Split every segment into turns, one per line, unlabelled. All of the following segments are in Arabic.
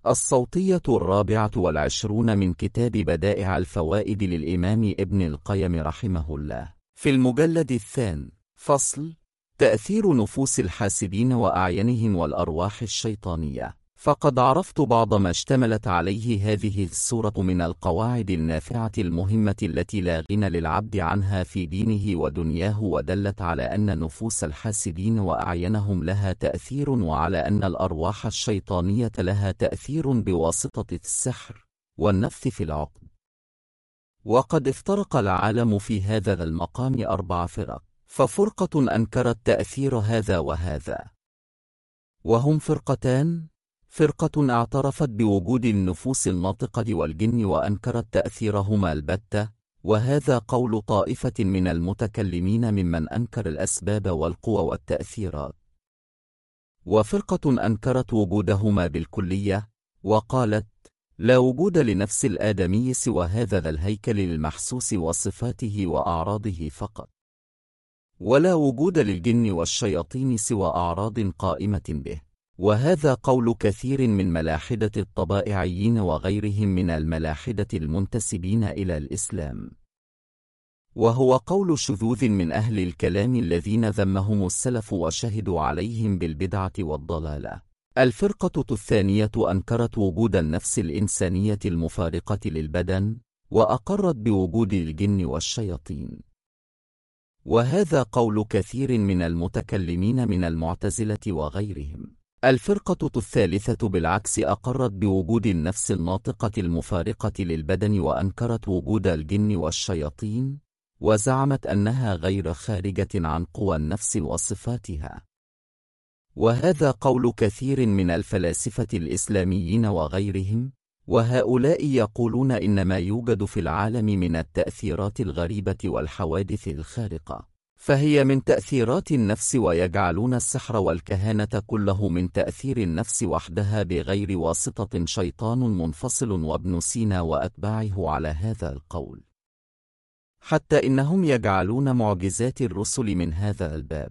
الصوتية 24 من كتاب بدائع الفوائد للإمام ابن القيم رحمه الله، في المجلد 2. فصل: تأثير نفوس الحاسدين وأعينهم والأرواح الشيطانية. فقد عرفت بعض ما اشتملت عليه هذه السورة من القواعد النافعة المهمة التي لا غنى للعبد عنها في دينه ودنياه، ودلت على أن نفوس الحاسدين وأعينهم لها تأثير، وعلى أن الأرواح الشيطانية لها تأثير بواسطة السحر والنفث في العقد. وقد افترق العالم في هذا المقام 4 فرق، ففرقة أنكرت تأثير هذا وهذا، وهم فرقتان: فرقة اعترفت بوجود النفوس الناطقة والجن وأنكرت تأثيرهما البتة، وهذا قول طائفة من المتكلمين ممن أنكر الأسباب والقوى والتأثيرات. وفرقة أنكرت وجودهما بالكلية، وقالت: لا وجود لنفس الآدمي سوى هذا الهيكل المحسوس وصفاته وأعراضه فقط، ولا وجود للجن والشياطين سوى أعراض قائمة به. وهذا قول كثير من ملاحدة الطبائعيين وغيرهم من الملاحدة المنتسبين إلى الإسلام، وهو قول شذوذ من أهل الكلام الذين ذمهم السلف وشهدوا عليهم بالبدعة والضلالة. الفرقة الثانية أنكرت وجود النفس الإنسانية المفارقة للبدن، وأقرت بوجود الجن والشياطين، وهذا قول كثير من المتكلمين من المعتزلة وغيرهم. الفرقة الثالثة بالعكس أقرت بوجود النفس الناطقة المفارقة للبدن، وأنكرت وجود الجن والشياطين، وزعمت أنها غير خارجة عن قوى النفس وصفاتها، وهذا قول كثير من الفلاسفة الإسلاميين وغيرهم. وهؤلاء يقولون إن ما يوجد في العالم من التأثيرات الغريبة والحوادث الخارقة فهي من تأثيرات النفس، ويجعلون السحر والكهانة كله من تأثير النفس وحدها بغير واسطة شيطان منفصل. وابن سينا وأتباعه على هذا القول، حتى إنهم يجعلون معجزات الرسل من هذا الباب،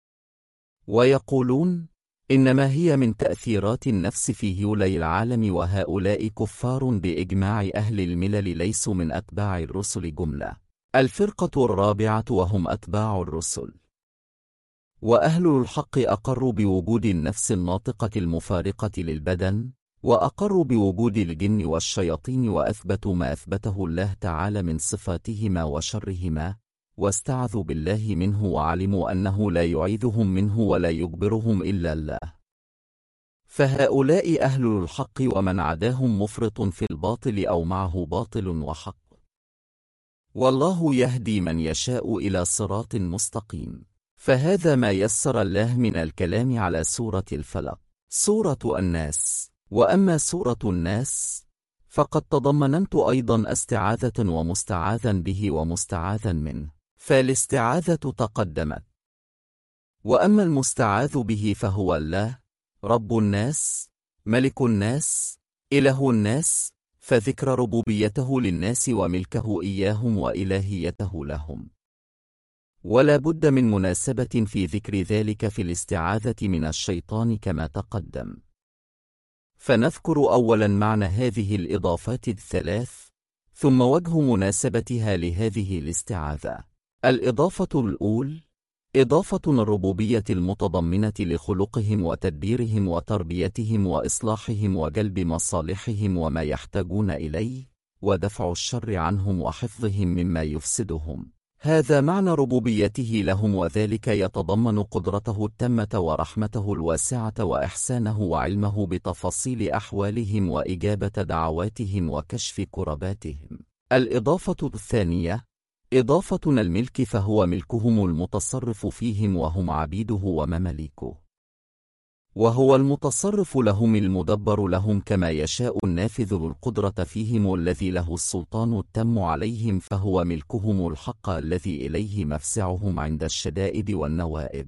ويقولون إنما هي من تأثيرات النفس في هيولي العالم. وهؤلاء كفار بإجماع أهل الملل، ليسوا من أتباع الرسل جملة. الفرقة الرابعة وهم أتباع الرسل وأهل الحق أقروا بوجود النفس الناطقة المفارقة للبدن، وأقروا بوجود الجن والشياطين، وأثبتوا ما أثبته الله تعالى من صفاتهما وشرهما، واستعذوا بالله منه، وعلموا أنه لا يعيذهم منه ولا يجبرهم إلا الله. فهؤلاء أهل الحق، ومن عداهم مفرط في الباطل أو معه باطل وحق، والله يهدي من يشاء إلى صراط مستقيم. فهذا ما يسر الله من الكلام على سورة الفلق. سورة الناس. وأما سورة الناس فقد تضمنت أيضا استعاذة ومستعاذا به ومستعاذا منه، فالاستعاذة تقدمت. وأما المستعاذ به فهو الله رب الناس ملك الناس إله الناس، فذكر ربوبيته للناس وملكه إياهم وإلهيته لهم، ولا بد من مناسبة في ذكر ذلك في الاستعاذة من الشيطان كما تقدم. فنذكر أولا معنى هذه الإضافات الثلاث، ثم وجه مناسبتها لهذه الاستعاذة. الإضافة الأولى إضافة الربوبية المتضمنة لخلقهم وتدبيرهم وتربيتهم وإصلاحهم وجلب مصالحهم وما يحتاجون إليه، ودفع الشر عنهم وحفظهم مما يفسدهم. هذا معنى ربوبيته لهم، وذلك يتضمن قدرته التامة ورحمته الواسعة وإحسانه وعلمه بتفاصيل أحوالهم وإجابة دعواتهم وكشف كرباتهم. الإضافة الثانية إضافة الملك، فهو ملكهم المتصرف فيهم وهم عبيده ومماليكه، وهو المتصرف لهم المدبر لهم كما يشاء النافذ القدرة فيهم الذي له السلطان التام عليهم، فهو ملكهم الحق الذي إليه مفزعهم عند الشدائد والنوائب،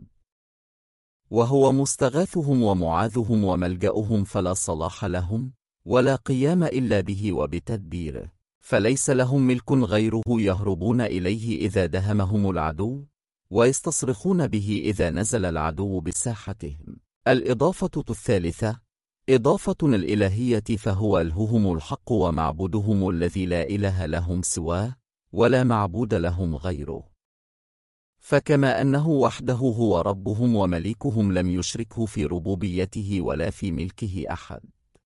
وهو مستغاثهم ومعاذهم وملجأهم، فلا صلاح لهم ولا قيام إلا به وبتدبيره، فليس لهم ملك غيره يهربون إليه إذا دهمهم العدو، ويستصرخون به إذا نزل العدو بساحتهم. الإضافة الثالثة إضافة الإلهية فهو إلههم الحق ومعبودهم الذي لا إله لهم سواه ولا معبود لهم غيره. فكما أنه وحده هو ربهم ومليكهم لم يشركه في ربوبيته ولا في ملكه أحد،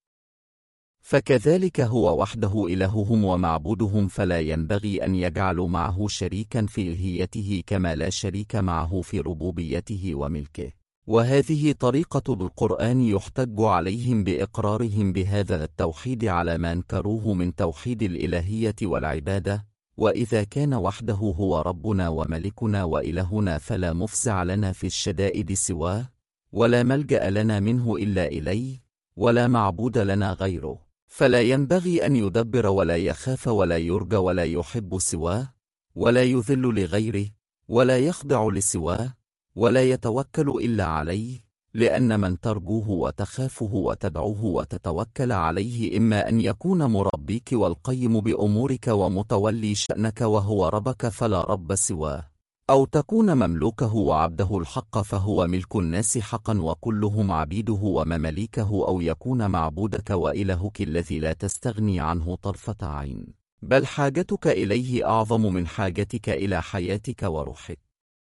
فكذلك هو وحده إلههم ومعبودهم، فلا ينبغي أن يجعلوا معه شريكا في إلهيته كما لا شريك معه في ربوبيته وملكه. وهذه طريقة القرآن يحتج عليهم بإقرارهم بهذا التوحيد على ما انكروه من توحيد الإلهية والعبادة. وإذا كان وحده هو ربنا وملكنا وإلهنا فلا مفزع لنا في الشدائد سواه، ولا ملجأ لنا منه إلا إليه، ولا معبود لنا غيره، فلا ينبغي أن يدبر ولا يخاف ولا يرجى ولا يحب سواه، ولا يذل لغيره، ولا يخضع لسواه، ولا يتوكل إلا عليه، لأن من ترجوه وتخافه وتدعوه وتتوكل عليه إما أن يكون مربيك والقيم بأمورك ومتولي شأنك وهو ربك فلا رب سواه، أو تكون مملوكه وعبده الحق فهو ملك الناس حقا وكلهم عبيده ومماليكه، أو يكون معبودك وإلهك الذي لا تستغني عنه طرفة عين، بل حاجتك إليه أعظم من حاجتك إلى حياتك وروحك.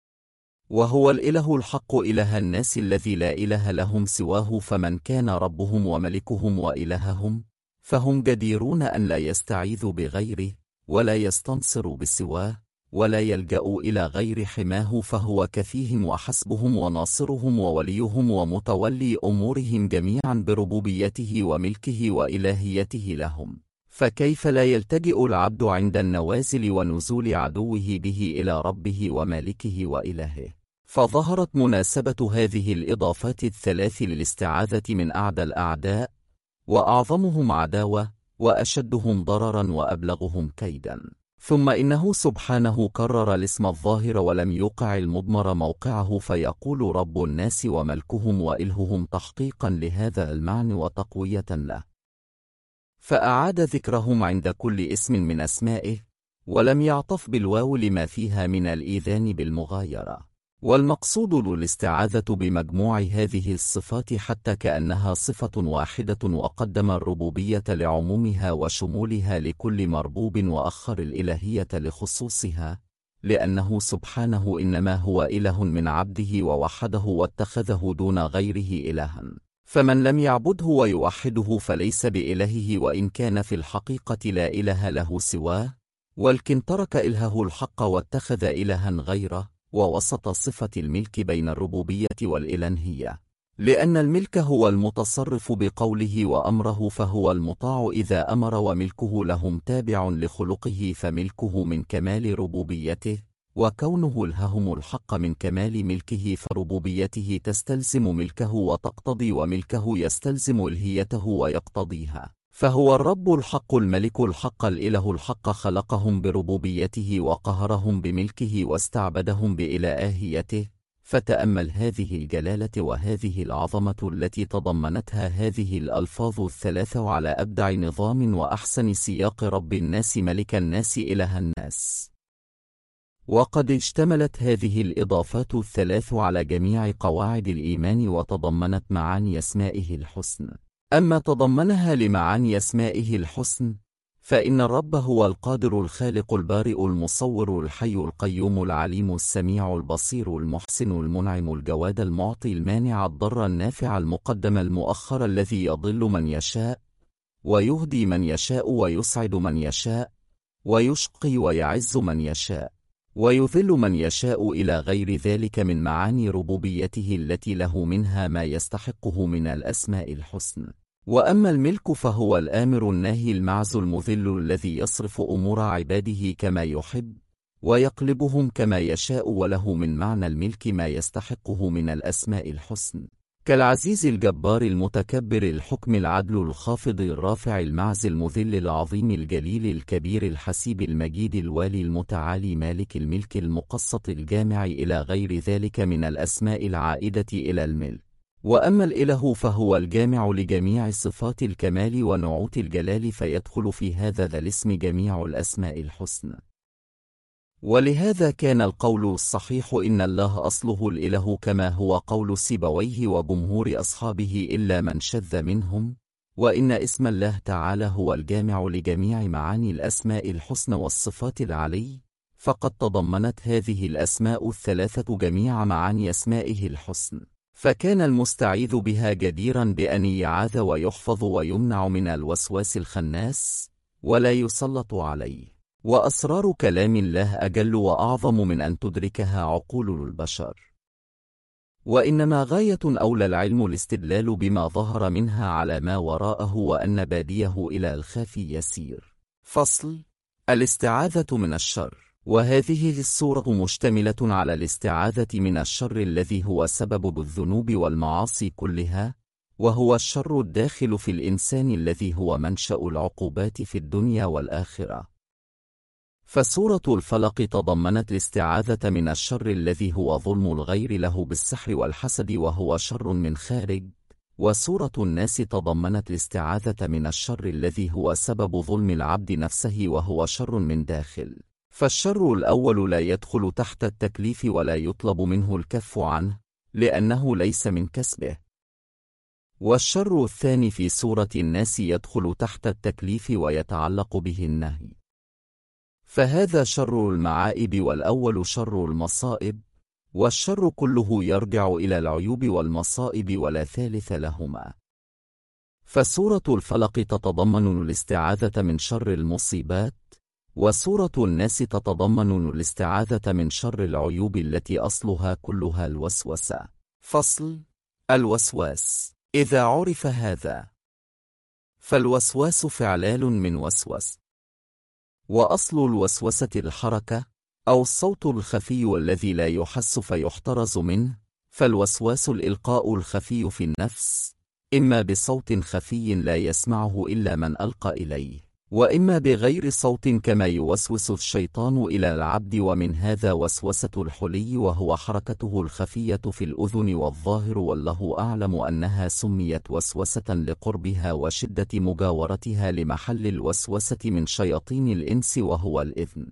وهو الإله الحق إله الناس الذي لا إله لهم سواه، فمن كان ربهم وملكهم وإلههم فهم جديرون أن لا يستعيذوا بغيره ولا يستنصروا بسواه ولا يلجأوا إلى غير حماه، فهو كفيهم وحسبهم وناصرهم ووليهم ومتولي أمورهم جميعا بربوبيته وملكه وإلهيته لهم. فكيف لا يلتجئ العبد عند النوازل ونزول عدوه به إلى ربه ومالكه وإلهه؟ فظهرت مناسبة هذه الإضافات الثلاث للاستعاذة من أعدى الأعداء، وأعظمهم عداوة، وأشدهم ضررا، وأبلغهم كيدا. ثم إنه سبحانه كرر الاسم الظاهر ولم يوقع المضمر موقعه، فيقول رب الناس وملكهم وإلههم تحقيقا لهذا المعنى وتقوية له، فأعاد ذكرهم عند كل اسم من أسمائه، ولم يعطف بالواو لما فيها من الإيذان بالمغايرة. والمقصود الاستعاذة بمجموع هذه الصفات حتى كأنها صفة واحدة، وقدم الربوبية لعمومها وشمولها لكل مربوب، وأخر الإلهية لخصوصها، لأنه سبحانه إنما هو إله من عبده ووحده واتخذه دون غيره إلها، فمن لم يعبده ويوحده فليس بإلهه، وإن كان في الحقيقة لا إله له سواه، ولكن ترك إلهه الحق واتخذ إلها غيره، ووسط صفة الملك بين الربوبية والإلهية، لأن الملك هو المتصرف بقوله وأمره، فهو المطاع إذا أمر، وملكه لهم تابع لخلقه، فملكه من كمال ربوبيته، وكونه إلههم الحق من كمال ملكه، فربوبيته تستلزم ملكه وتقتضي، وملكه يستلزم إلهيته ويقتضيها، فهو الرب الحق الملك الحق الإله الحق، خلقهم بربوبيته وقهرهم بملكه واستعبدهم بإلهيته. فتأمل هذه الجلالة وهذه العظمة التي تضمنتها هذه الألفاظ الثلاثة على أبدع نظام وأحسن سياق: رب الناس ملك الناس إله الناس. وقد اشتملت هذه الإضافات الثلاث على جميع قواعد الإيمان، وتضمنت معاني أسمائه الحسن. أما تضمنها لمعاني أسمائه الحسن، فإن الرب هو القادر الخالق البارئ المصور الحي القيوم العليم السميع البصير المحسن المنعم الجواد المعطي المانع الضر النافع المقدم المؤخر، الذي يضل من يشاء ويهدي من يشاء ويسعد من يشاء ويشقي ويعز من يشاء ويذل من يشاء، إلى غير ذلك من معاني ربوبيته التي له منها ما يستحقه من الأسماء الحسن. وأما الملك فهو الآمر الناهي المعز المذل، الذي يصرف أمور عباده كما يحب ويقلبهم كما يشاء، وله من معنى الملك ما يستحقه من الأسماء الحسن، كالعزيز الجبار المتكبر الحكم العدل الخافض الرافع المعز المذل العظيم الجليل الكبير الحسيب المجيد الوالي المتعالي مالك الملك المقسط الجامع، إلى غير ذلك من الأسماء العائدة إلى الملك. وأما الإله فهو الجامع لجميع صفات الكمال ونعوت الجلال، فيدخل في هذا الاسم جميع الأسماء الحسنى. ولهذا كان القول الصحيح إن الله أصله الإله كما هو قول سيبويه وجمهور أصحابه إلا من شذ منهم، وإن اسم الله تعالى هو الجامع لجميع معاني الأسماء الحسنى والصفات العلي، فقد تضمنت هذه الأسماء الثلاثة جميع معاني أسمائه الحسن، فكان المستعيذ بها جديرا بأن يعاذ ويحفظ ويمنع من الوسواس الخناس ولا يسلط عليه. وأسرار كلام الله أجل وأعظم من أن تدركها عقول البشر، وإنما غاية أولى العلم الاستدلال بما ظهر منها على ما وراءه، وأن باديه إلى الخافي يسير. فصل: الاستعاذة من الشر. وهذه السورة مشتملة على الاستعاذة من الشر الذي هو سبب الذنوب والمعاصي كلها، وهو الشر الداخل في الإنسان الذي هو منشأ العقوبات في الدنيا والآخرة. فسورة الفلق تضمنت الاستعاذة من الشر الذي هو ظلم الغير له بالسحر والحسد وهو شر من خارج، وسورة الناس تضمنت الاستعاذة من الشر الذي هو سبب ظلم العبد نفسه وهو شر من داخل، فالشر الأول لا يدخل تحت التكليف ولا يطلب منه الكف عنه لأنه ليس من كسبه، والشر الثاني في سورة الناس يدخل تحت التكليف ويتعلق به النهي، فهذا شر المعائب والأول شر المصائب، والشر كله يرجع إلى العيوب والمصائب ولا ثالث لهما. فسورة الفلق تتضمن الاستعاذة من شر المصيبات، وسورة الناس تتضمن الاستعاذة من شر العيوب التي أصلها كلها الوسوسة. فصل: الوسواس. إذا عرف هذا، فالوسواس فعلال من وسوس، وأصل الوسوسة الحركة أو الصوت الخفي الذي لا يحس فيحترز منه، فالوسواس الإلقاء الخفي في النفس، إما بصوت خفي لا يسمعه إلا من ألقى إليه، وإما بغير صوت كما يوسوس الشيطان إلى العبد، ومن هذا وسوسة الحلي وهو حركته الخفية في الأذن والظاهر، والله أعلم أنها سميت وسوسة لقربها وشدة مجاورتها لمحل الوسوسة من شياطين الإنس وهو الإذن.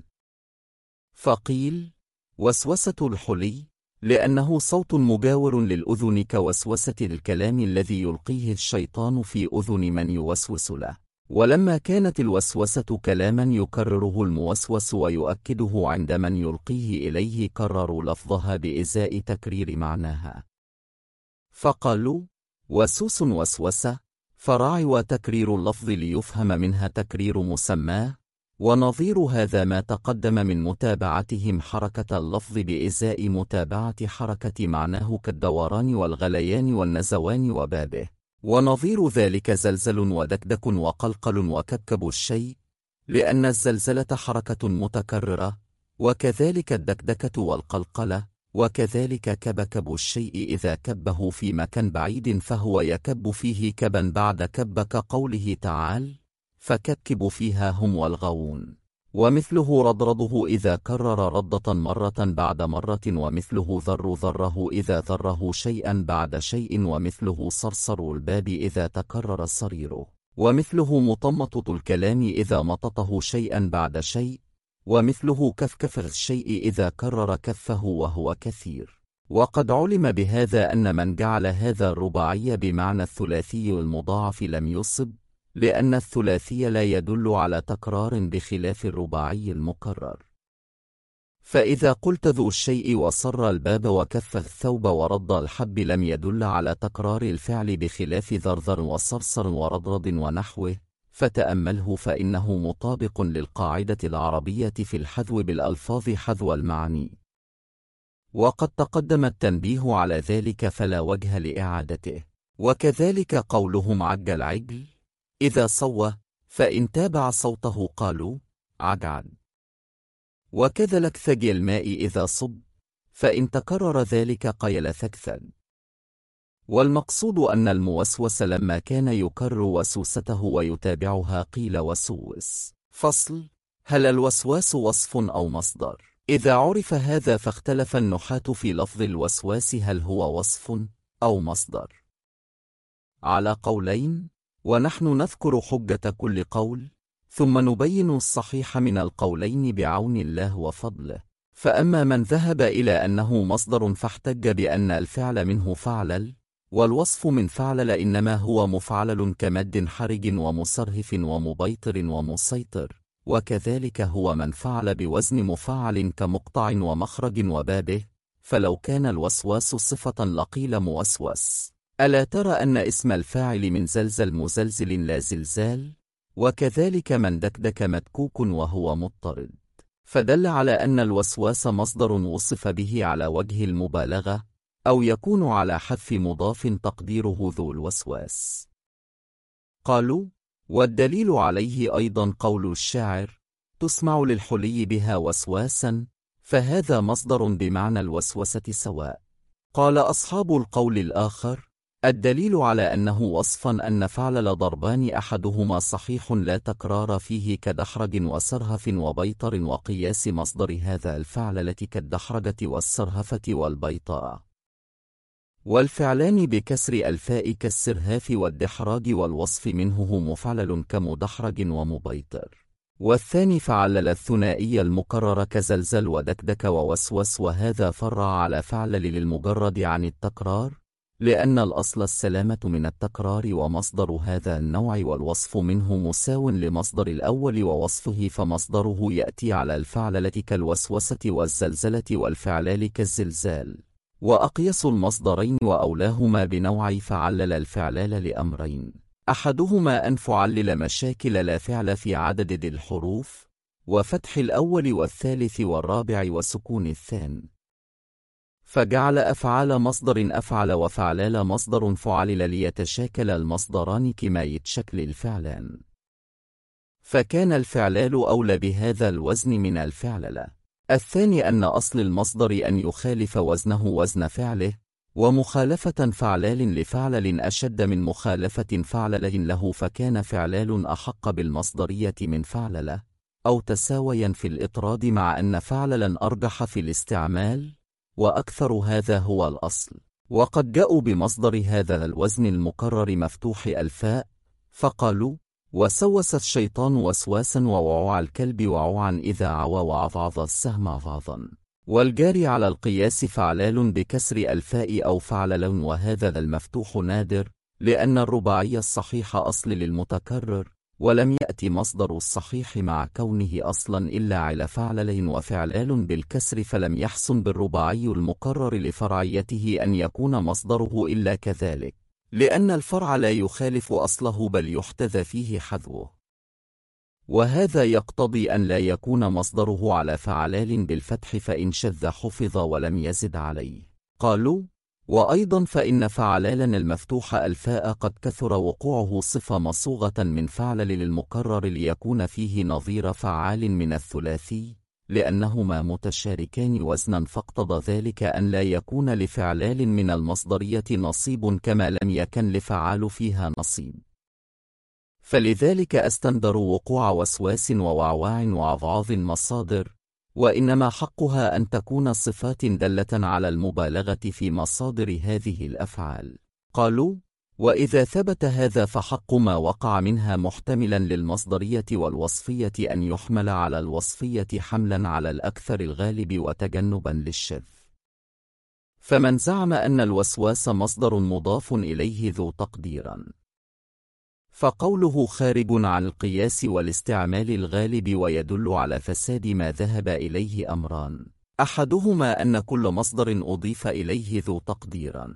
فقيل: وسوسة الحلي لأنه صوت مجاور للأذن كوسوسة الكلام الذي يلقيه الشيطان في أذن من يوسوس له، ولما كانت الوسوسة كلاما يكرره الموسوس ويؤكده عند من يلقيه إليه، كرروا لفظها بإزاء تكرير معناها، فقالوا: وسوس وسوسة، فراعي وتكرير اللفظ ليفهم منها تكرير مسماه، ونظير هذا ما تقدم من متابعتهم حركة اللفظ بإزاء متابعة حركة معناه كالدوران والغليان والنزوان وبابه، ونظير ذلك زلزل ودكدك وقلقل وكبكب الشيء، لأن الزلزلة حركة متكررة، وكذلك الدكدكة والقلقلة، وكذلك كبكب الشيء إذا كبه في مكان بعيد فهو يكب فيه كبا بعد كب، كقوله تعالى: فكبكبوا فيها هم والغاوون، ومثله رضرضه إذا كرر ردة مرة بعد مرة، ومثله ذره إذا ذره شيئا بعد شيء، ومثله صرصر الباب إذا تكرر صريره، ومثله مطمطة الكلام إذا مططه شيئا بعد شيء، ومثله كفكف الشيء إذا كرر كفه وهو كثير. وقد علم بهذا أن من جعل هذا الرباعي بمعنى الثلاثي المضاعف لم يصب، لأن الثلاثي لا يدل على تكرار بخلاف الرباعي المكرر. فإذا قلت ذو الشيء وصر الباب وكف الثوب ورد الحب لم يدل على تكرار الفعل بخلاف ذرذر وصرصر ورضرض ونحوه، فتأمله فإنه مطابق للقاعدة العربية في الحذو بالألفاظ حذو المعاني، وقد تقدم التنبيه على ذلك فلا وجه لإعادته. وكذلك قولهم عج العجل إذا صوى، فإن تابع صوته قالوا عجعج، وكذا لكثج الماء إذا صب، فإن تكرر ذلك قيل ثكثج. والمقصود أن الموسوس لما كان يكرر وسوسته ويتابعها قيل وسوس. فصل: هل الوسواس وصف أو مصدر؟ إذا عرف هذا فاختلف النحاة في لفظ الوسواس هل هو وصف أو مصدر، على قولين، ونحن نذكر حجة كل قول، ثم نبين الصحيح من القولين بعون الله وفضله. فأما من ذهب إلى أنه مصدر فاحتج بأن الفعل منه فعلل، والوصف من فعلل إنما هو مفعلل كمد حرج ومصرهف ومبيطر ومسيطر، وكذلك هو من فعل بوزن مفعل كمقطع ومخرج وبابه، فلو كان الوسواس صفة لقيل موسوس. ألا ترى أن اسم الفاعل من زلزل مزلزل لا زلزال؟ وكذلك من دكدك مدكوك وهو مضطرد، فدل على أن الوسواس مصدر وصف به على وجه المبالغة، أو يكون على حذف مضاف تقديره ذو الوسواس. قالوا: والدليل عليه أيضا قول الشاعر: تسمع للحلي بها وسواسا، فهذا مصدر بمعنى الوسوسة سواء. قال أصحاب القول الآخر: الدليل على أنه وصفا أن فعلل ضربان أحدهما صحيح لا تكرار فيه كدحرج وسرهف وبيطر، وقياس مصدر هذا الفعللة كالدحرجة والسرهفة والبيطاء، والفعلان بكسر الفاء كالسرهاف والدحراج، والوصف منه مفعلل كمدحرج ومبيطر. والثاني فعلل الثنائي المكرر كزلزل ودكدك ووسوس، وهذا فرع على فعلل للمجرد عن التكرار، لأن الأصل السلامة من التكرار، ومصدر هذا النوع والوصف منه مساو لمصدر الأول ووصفه، فمصدره يأتي على الفعللة كالوسوسة والزلزلة والفعلال كالزلزال. وأقيس المصدرين وأولاهما بنوع فعلل الفعلال لأمرين: أحدهما أن فعلل مشاكل لا فعل في عدد الحروف، وفتح الأول والثالث والرابع وسكون الثاني، فجعل أفعال مصدر أفعل وفعلال مصدر فعلل ليتشاكل المصدران كما يتشكل الفعلان، فكان الفعلال أولى بهذا الوزن من الفعللة. الثاني أن أصل المصدر أن يخالف وزنه وزن فعله، ومخالفة فعلال لفعلل أشد من مخالفة فعلل له، فكان فعلال أحق بالمصدرية من فعللة، أو تساويا في الإطراد، مع أن فعللا أرجح في الاستعمال، وأكثر هذا هو الأصل. وقد جاءوا بمصدر هذا الوزن المكرر مفتوح الفاء، فقالوا: وسوس الشيطان وسواسا، ووعوع الكلب وعوعا إذا عوى، وعضعض السهم عضعضا. والجاري على القياس فعلال بكسر الفاء أو فعلل، وهذا المفتوح نادر، لأن الرباعي الصحيح أصل للمتكرر، ولم يأتي مصدر الصحيح مع كونه أصلا إلا على فعللين وفعلال بالكسر، فلم يحسن بالرباعي المكرر لفرعيته أن يكون مصدره إلا كذلك، لأن الفرع لا يخالف أصله بل يحتذى فيه حذوه، وهذا يقتضي أن لا يكون مصدره على فعلال بالفتح، فإن شذ حفظ ولم يزد عليه. قالوا: وأيضا فإن فعلالا المفتوح الفاء قد كثر وقوعه صفة مصوغة من فعلل للمكرر ليكون فيه نظير فعال من الثلاثي، لأنهما متشاركان وزنا، فاقتضى ذلك أن لا يكون لفعلال من المصدرية نصيب كما لم يكن لفعال فيها نصيب، فلذلك استندروا وقوع وسواس ووعواع وعضعاض مصادر، وإنما حقها أن تكون صفات دالة على المبالغة في مصادر هذه الأفعال. قالوا: وإذا ثبت هذا فحق ما وقع منها محتملا للمصدرية والوصفية أن يحمل على الوصفية حملا على الأكثر الغالب وتجنبا للشذ. فمن زعم أن الوسواس مصدر مضاف إليه ذو تقديرا، فقوله خارج عن القياس والاستعمال الغالب، ويدل على فساد ما ذهب إليه أمران: أحدهما أن كل مصدر أضيف إليه ذو تقديرا،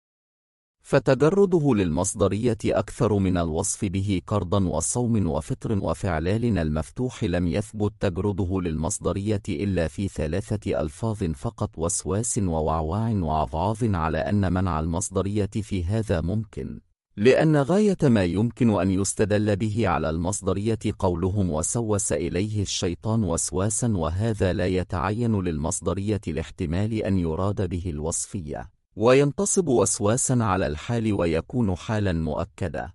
فتجرده للمصدرية أكثر من الوصف به كرضا وصوم وفطر وفعلال المفتوح لم يثبت تجرده للمصدرية إلا في 3 ألفاظ فقط: وسواس ووعواع وعضعاض، على أن منع المصدرية في هذا ممكن، لأن غاية ما يمكن أن يستدل به على المصدرية قولهم: وسوس إليه الشيطان وسواسا، وهذا لا يتعين للمصدرية لاحتمال أن يراد به الوصفية، وينتصب وسواسا على الحال ويكون حالا مؤكدا،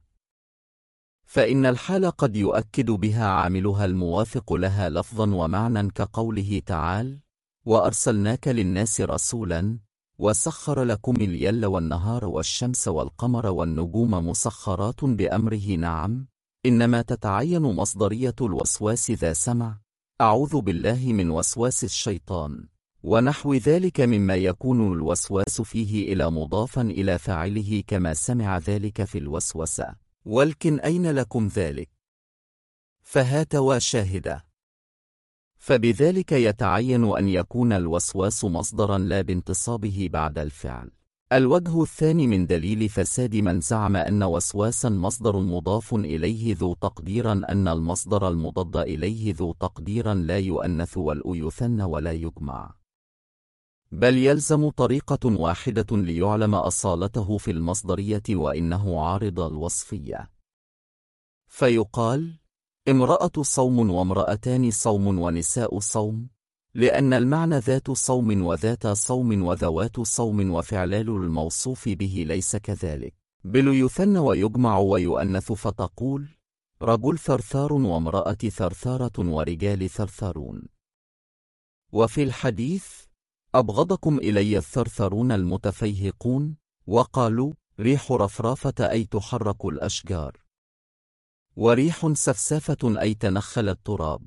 فإن الحال قد يؤكد بها عاملها الموافق لها لفظا ومعنى، كقوله تعالى: وأرسلناك للناس رسولا، وسخر لكم الليل والنهار والشمس والقمر والنجوم مسخرات بأمره. نعم، إنما تتعين مصدرية الوسواس ذا سمع أعوذ بالله من وسواس الشيطان ونحو ذلك مما يكون الوسواس فيه إلى مضافا إلى فاعله كما سمع ذلك في الوسوسة. ولكن أين لكم ذلك؟ فهات وشاهده. فبذلك يتعين أن يكون الوسواس مصدرا لا بانتصابه بعد الفعل. الوجه الثاني من دليل فساد من زعم أن وسواسا مصدر مضاف إليه ذو تقديرا أن المصدر المضاد إليه ذو تقديرا لا يؤنث ولا يثنى ولا يجمع، بل يلزم طريقة واحدة ليعلم أصالته في المصدرية وإنه عارض الوصفية. فيقال امرأة صوم وامرأتان صوم ونساء صوم، لأن المعنى ذات صوم وذات صوم وذوات صوم، وفعلال الموصوف به ليس كذلك، بل يثنى ويجمع ويؤنث، فتقول رجل ثرثار وامرأة ثرثارة ورجال ثرثارون. وفي الحديث أبغضكم إلي الثرثرون المتفيهقون، وقالوا ريح رفرافة أي تحرك الأشجار، وريح سفسافة أي تنخل التراب،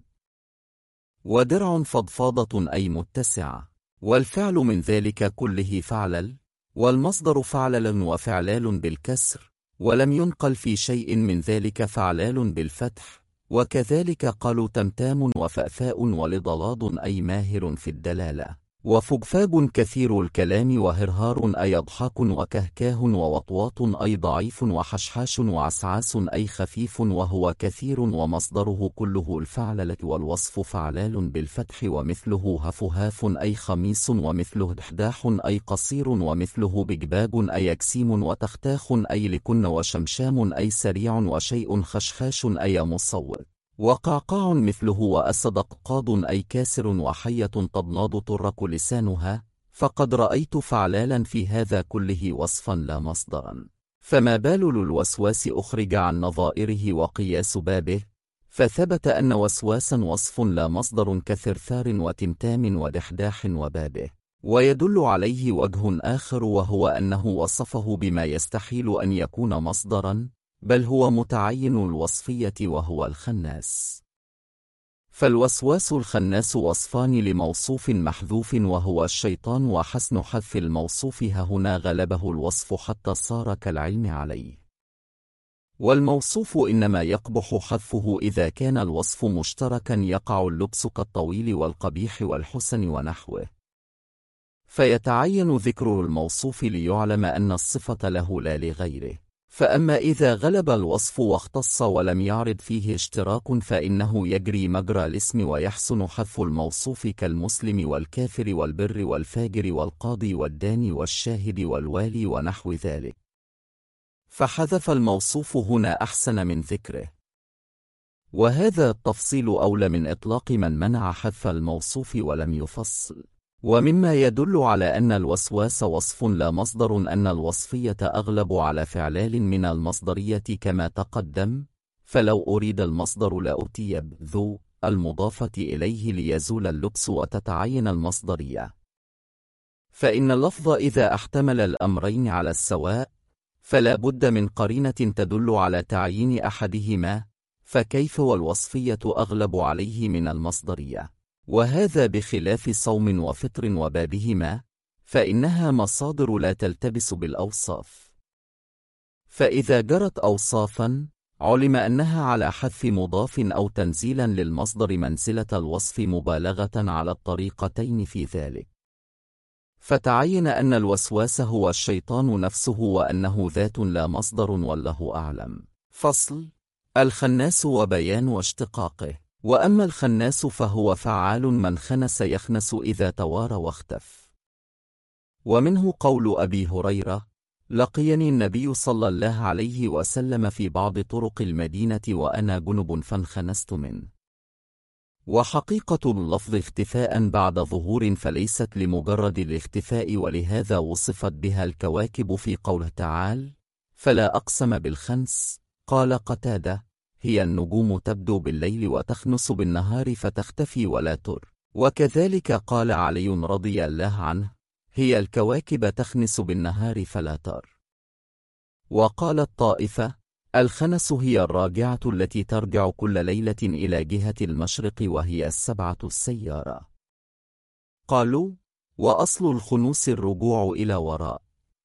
ودرع فضفاضة أي متسعة. والفعل من ذلك كله فعلل، والمصدر فعلل وفعلال بالكسر، ولم ينقل في شيء من ذلك فعلال بالفتح. وكذلك قالوا تمتام وفأفاء ولضلاد أي ماهر في الدلالة، وفجفاج كثير الكلام، وهرهار أي أضحاك، وكهكاه ووطواط أي ضعيف، وحشحاش وعسعاس أي خفيف، وهو كثير، ومصدره كله الفعللة، والوصف فعلال بالفتح، ومثله هفهاف أي خميس، ومثله دحداح أي قصير، ومثله بجباج أي يكسيم، وتختاخ أي لكن، وشمشام أي سريع، وشيء خشخاش أي مصور، وقعقاع مثله، وأسدققاض أي كاسر، وحية تضناد ترك لسانها. فقد رأيت فعلالا في هذا كله وصفا لا مصدرا، فما بال للوسواس أخرج عن نظائره وقياس بابه، فثبت أن وسواسا وصف لا مصدر كثرثار وتمتام ودحداح وبابه. ويدل عليه وجه آخر، وهو أنه وصفه بما يستحيل أن يكون مصدرا، بل هو متعين الوصفية وهو الخناس. فالوسواس الخناس وصفان لموصوف محذوف وهو الشيطان، وحسن حذف الموصوف هنا غلبه الوصف حتى صار كالعلم عليه. والموصوف إنما يقبح حذفه إذا كان الوصف مشتركا يقع اللبس كالطويل والقبيح والحسن ونحوه، فيتعين ذكر الموصوف ليعلم أن الصفة له لا لغيره. فأما إذا غلب الوصف واختص ولم يعرض فيه اشتراك فإنه يجري مجرى الاسم، ويحسن حذف الموصوف كالمسلم والكافر والبر والفاجر والقاضي والداني والشاهد والوالي ونحو ذلك، فحذف الموصوف هنا أحسن من ذكره. وهذا التفصيل أولى من إطلاق من منع حذف الموصوف ولم يفصل. ومما يدل على أن الوسواس وصف لا مصدر أن الوصفية أغلب على فعلال من المصدرية كما تقدم، فلو أريد المصدر لأتي بذو المضافة إليه ليزول اللبس وتتعين المصدرية. فإن اللفظ إذا احتمل الأمرين على السواء فلا بد من قرينة تدل على تعيين أحدهما، فكيف والوصفية أغلب عليه من المصدرية؟ وهذا بخلاف صوم وفطر وبابهما، فإنها مصادر لا تلتبس بالأوصاف. فإذا جرت أوصافا علم أنها على حذف مضاف أو تنزيلا للمصدر منزلة الوصف مبالغة على الطريقتين في ذلك، فتعين أن الوسواس هو الشيطان نفسه وأنه ذات لا مصدر، والله أعلم. فصل: الخناس وبيان واشتقاقه. وأما الخناس فهو فعال من خنس يخنس إذا توارى واختف. ومنه قول أبي هريرة: لقيني النبي صلى الله عليه وسلم في بعض طرق المدينة وأنا جنب فانخنست منه. وحقيقة اللفظ اختفاء بعد ظهور، فليست لمجرد الاختفاء، ولهذا وصفت بها الكواكب في قوله تعالى: فلا أقسم بالخنس. قال قتادة: هي النجوم تبدو بالليل وتخنس بالنهار فتختفي ولا تر. وكذلك قال علي رضي الله عنه: هي الكواكب تخنس بالنهار فلا تر. وقال الطائفة: الخنس هي الراجعة التي ترجع كل ليلة إلى جهة المشرق وهي 7 السيارة. قالوا: وأصل الخنوس الرجوع إلى وراء.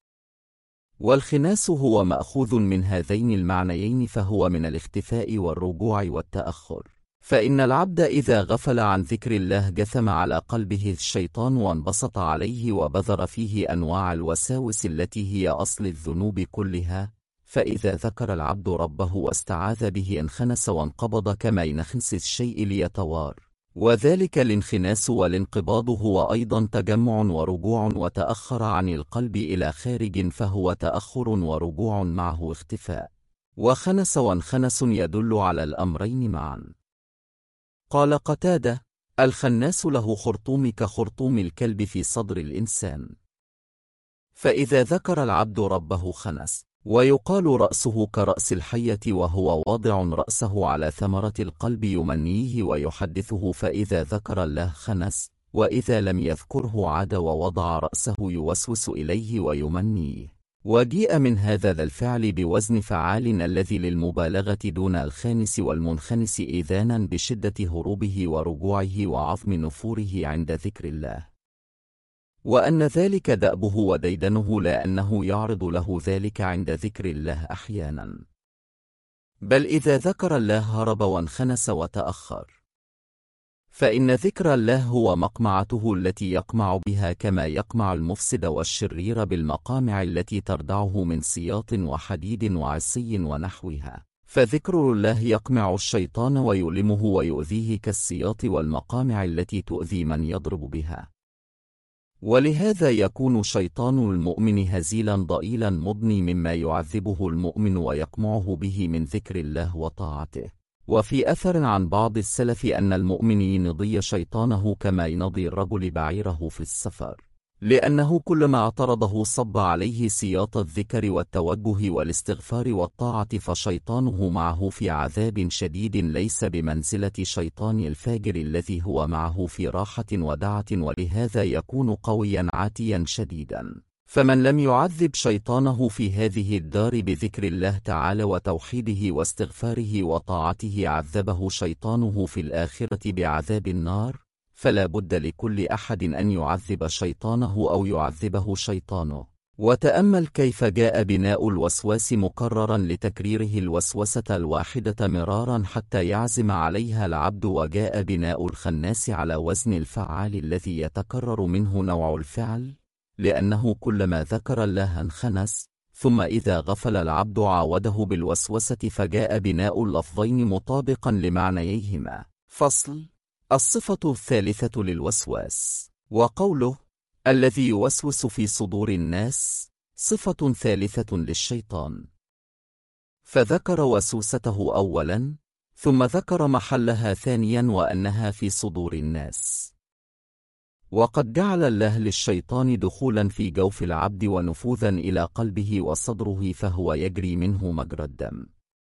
والخناس هو مأخوذ من هذين المعنيين، فهو من الاختفاء والرجوع والتأخر. فإن العبد إذا غفل عن ذكر الله جثم على قلبه الشيطان وانبسط عليه وبذر فيه أنواع الوساوس التي هي أصل الذنوب كلها. فإذا ذكر العبد ربه واستعاذ به انخنس وانقبض كما ينخنس الشيء ليتوار. وذلك الانخناس والانقباض هو أيضا تجمع ورجوع وتأخر عن القلب إلى خارج، فهو تأخر ورجوع معه اختفاء. وخنس وانخنس يدل على الأمرين معا. قال قتادة: الخناس له خرطوم كخرطوم الكلب في صدر الإنسان. فإذا ذكر العبد ربه خنس. ويقال رأسه كرأس الحية، وهو واضع رأسه على ثمرة القلب يمنيه ويحدثه، فإذا ذكر الله خنس، وإذا لم يذكره عاد ووضع رأسه يوسوس إليه ويمنيه. وجيء من هذا ذا الفعل بوزن فعال الذي للمبالغة دون الخانس والمنخنس إذانا بشدة هروبه ورجوعه وعظم نفوره عند ذكر الله، وأن ذلك دأبه وديدنه، لا أنه يعرض له ذلك عند ذكر الله أحيانا، بل إذا ذكر الله هرب وانخنس وتأخر. فإن ذكر الله هو مقمعته التي يقمع بها، كما يقمع المفسد والشرير بالمقامع التي تردعه من سياط وحديد وعصي ونحوها. فذكر الله يقمع الشيطان ويؤلمه ويؤذيه كالسياط والمقامع التي تؤذي من يضرب بها. ولهذا يكون شيطان المؤمن هزيلا ضئيلا مضني مما يعذبه المؤمن ويقمعه به من ذكر الله وطاعته. وفي أثر عن بعض السلف أن المؤمن ينضي شيطانه كما ينضي الرجل بعيره في السفر، لأنه كلما اعترضه صب عليه سياط الذكر والتوجه والاستغفار والطاعة، فشيطانه معه في عذاب شديد ليس بمنزلة شيطان الفاجر الذي هو معه في راحة ودعة، ولهذا يكون قويا عاتيا شديدا. فمن لم يعذب شيطانه في هذه الدار بذكر الله تعالى وتوحيده واستغفاره وطاعته، عذبه شيطانه في الآخرة بعذاب النار. فلا بد لكل أحد أن يعذب شيطانه أو يعذبه شيطانه. وتأمل كيف جاء بناء الوسواس مكررا لتكريره الوسوسة الواحدة مرارا حتى يعزم عليها العبد، وجاء بناء الخناس على وزن الفعال الذي يتكرر منه نوع الفعل، لأنه كلما ذكر الله انخنس، ثم إذا غفل العبد عاوده بالوسوسة، فجاء بناء اللفظين مطابقا لمعنييهما. فصل: الصفة الثالثة للوسواس. وقوله الذي يوسوس في صدور الناس صفة ثالثة للشيطان. فذكر وسوسته أولا، ثم ذكر محلها ثانيا، وأنها في صدور الناس. وقد جعل الله للشيطان دخولا في جوف العبد ونفوذا إلى قلبه وصدره، فهو يجري منه مجرى الدم،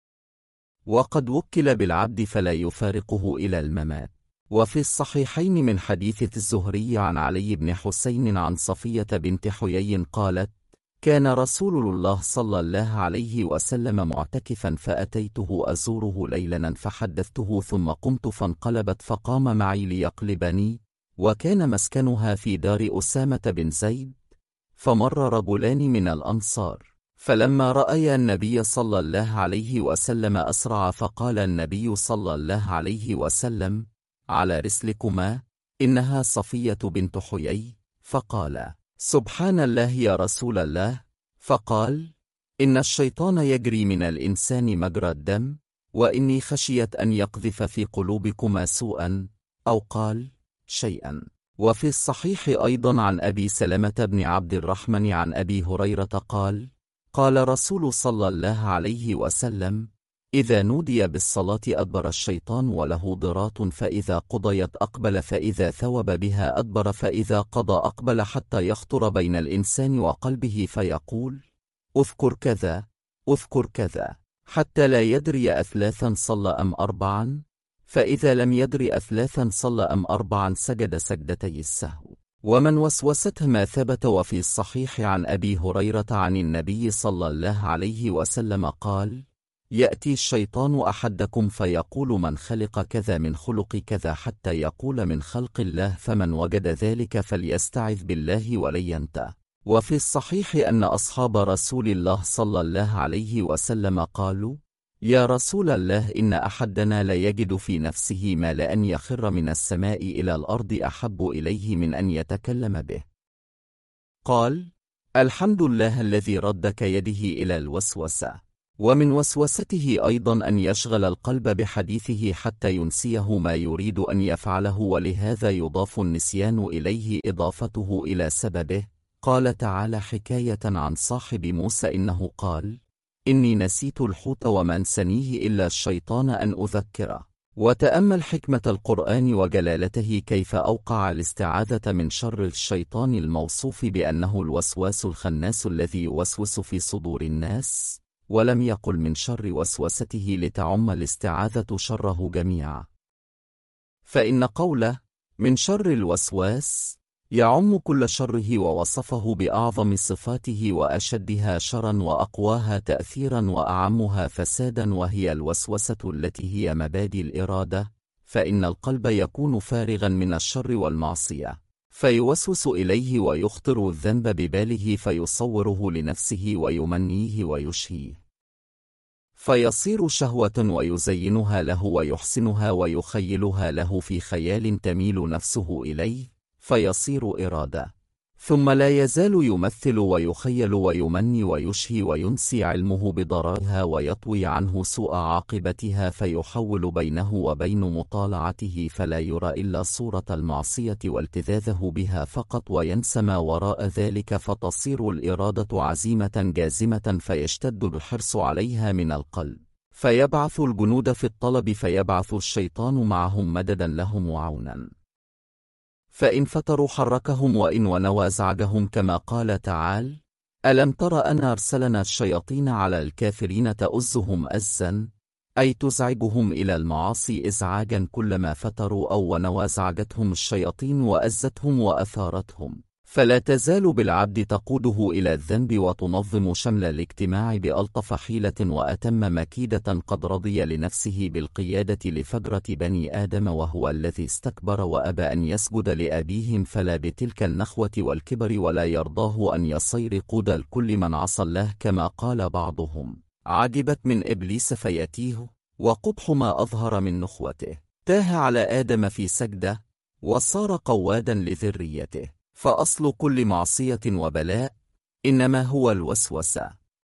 وقد وكل بالعبد فلا يفارقه إلى الممات. وفي الصحيحين من حديث الزهري عن علي بن حسين عن صفية بنت حيي قالت: كان رسول الله صلى الله عليه وسلم معتكفا، فأتيته أزوره ليلا فحدثته، ثم قمت فانقلبت فقام معي ليقلبني، وكان مسكنها في دار أسامة بن زيد. فمر رجلان من الأنصار، فلما رأيا النبي صلى الله عليه وسلم أسرع، فقال النبي صلى الله عليه وسلم: على رسلكما، إنها صفية بنت حيي. فقال: سبحان الله يا رسول الله. فقال: إن الشيطان يجري من الإنسان مجرى الدم، وإني خشيت أن يقذف في قلوبكما سوءا، أو قال شيئا. وفي الصحيح أيضا عن أبي سلمة بن عبد الرحمن عن أبي هريرة قال: قال رسول صلى الله عليه وسلم: إذا نودي بالصلاة أدبر الشيطان وله ضرات، فإذا قضيت أقبل، فإذا ثوب بها أدبر، فإذا قضى أقبل، حتى يخطر بين الإنسان وقلبه فيقول: أذكر كذا أذكر كذا، حتى لا يدري أثلاثا صلى أم أربعا، فإذا لم يدري أثلاثا صلى أم أربعا سجد سجدتي السهو. ومن وسوسته ما ثبت. وفي الصحيح عن أبي هريرة عن النبي صلى الله عليه وسلم قال: يأتي الشيطان أحدكم فيقول من خلق كذا من خلق كذا حتى يقول من خلق الله، فمن وجد ذلك فليستعذ بالله ولينتهي. وفي الصحيح أن أصحاب رسول الله صلى الله عليه وسلم قالوا: يا رسول الله، إن أحدنا ليجد في نفسه ما لأن يخر من السماء إلى الأرض أحب إليه من أن يتكلم به. قال: الحمد لله الذي رد كيده إلى الوسوسة. ومن وسوسته أيضا أن يشغل القلب بحديثه حتى ينسيه ما يريد أن يفعله، ولهذا يضاف النسيان إليه إضافته إلى سببه. قال تعالى حكاية عن صاحب موسى إنه قال: إني نسيت الحوت وما نسانيه إلا الشيطان أن أذكره. وتأمل حكمة القرآن وجلالته كيف أوقع الاستعاذة من شر الشيطان الموصوف بأنه الوسواس الخناس الذي يوسوس في صدور الناس، ولم يقل من شر وسوسته لتعم الاستعاذة شره جميعا. فإن قوله من شر الوسواس يعم كل شره، ووصفه بأعظم صفاته وأشدها شرا وأقواها تأثيرا وأعمها فسادا، وهي الوسوسة التي هي مبادئ الإرادة. فإن القلب يكون فارغا من الشر والمعصية، فيوسوس إليه ويخطر الذنب بباله، فيصوره لنفسه ويمنيه ويشهيه، فيصير شهوة ويزينها له ويحسنها ويخيلها له في خيال تميل نفسه إليه، فيصير إرادة. ثم لا يزال يمثل ويخيل ويمني ويشهي وينسي علمه بضررها ويطوي عنه سوء عاقبتها، فيحول بينه وبين مطالعته، فلا يرى إلا صورة المعصية والتذاذه بها فقط، وينسى ما وراء ذلك، فتصير الإرادة عزيمة جازمة، فيشتد الحرص عليها من القلب، فيبعث الجنود في الطلب، فيبعث الشيطان معهم مددا لهم وعونا، فإن فتروا حركهم، وإن ونوى زعجهم، كما قال تعالى: ألم تر أن أرسلنا الشياطين على الكافرين تؤزهم أزا، أي تزعجهم إلى المعاصي إزعاجا، كلما فتروا أو ونوى زعجتهم الشياطين وأزتهم وأثارتهم، فلا تزال بالعبد تقوده إلى الذنب، وتنظم شمل الاجتماع بألطف حيلة وأتم مكيدة، قد رضي لنفسه بالقيادة لفجرة بني آدم، وهو الذي استكبر وأبى أن يسجد لأبيهم، فلا بتلك النخوة والكبر، ولا يرضاه أن يصير قود الكل من عصى الله، كما قال بعضهم: عجبت من إبليس فيأتيه، وقبح ما أظهر من نخوته، تاه على آدم في سجدة، وصار قوادا لذريته. فأصل كل معصية وبلاء إنما هو الوسوسة،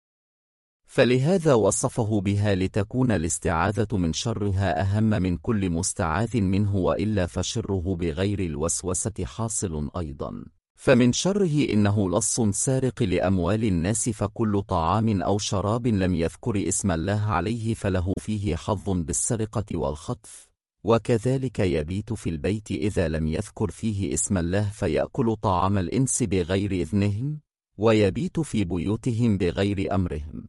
فلهذا وصفه بها لتكون الاستعاذة من شرها أهم من كل مستعاذ منه، وإلا فشره بغير الوسوسة حاصل أيضا. فمن شره إنه لص سارق لأموال الناس، فكل طعام أو شراب لم يذكر اسم الله عليه فله فيه حظ بالسرقة والخطف، وكذلك يبيت في البيت إذا لم يذكر فيه اسم الله، فيأكل طعام الإنس بغير إذنهم، ويبيت في بيوتهم بغير أمرهم،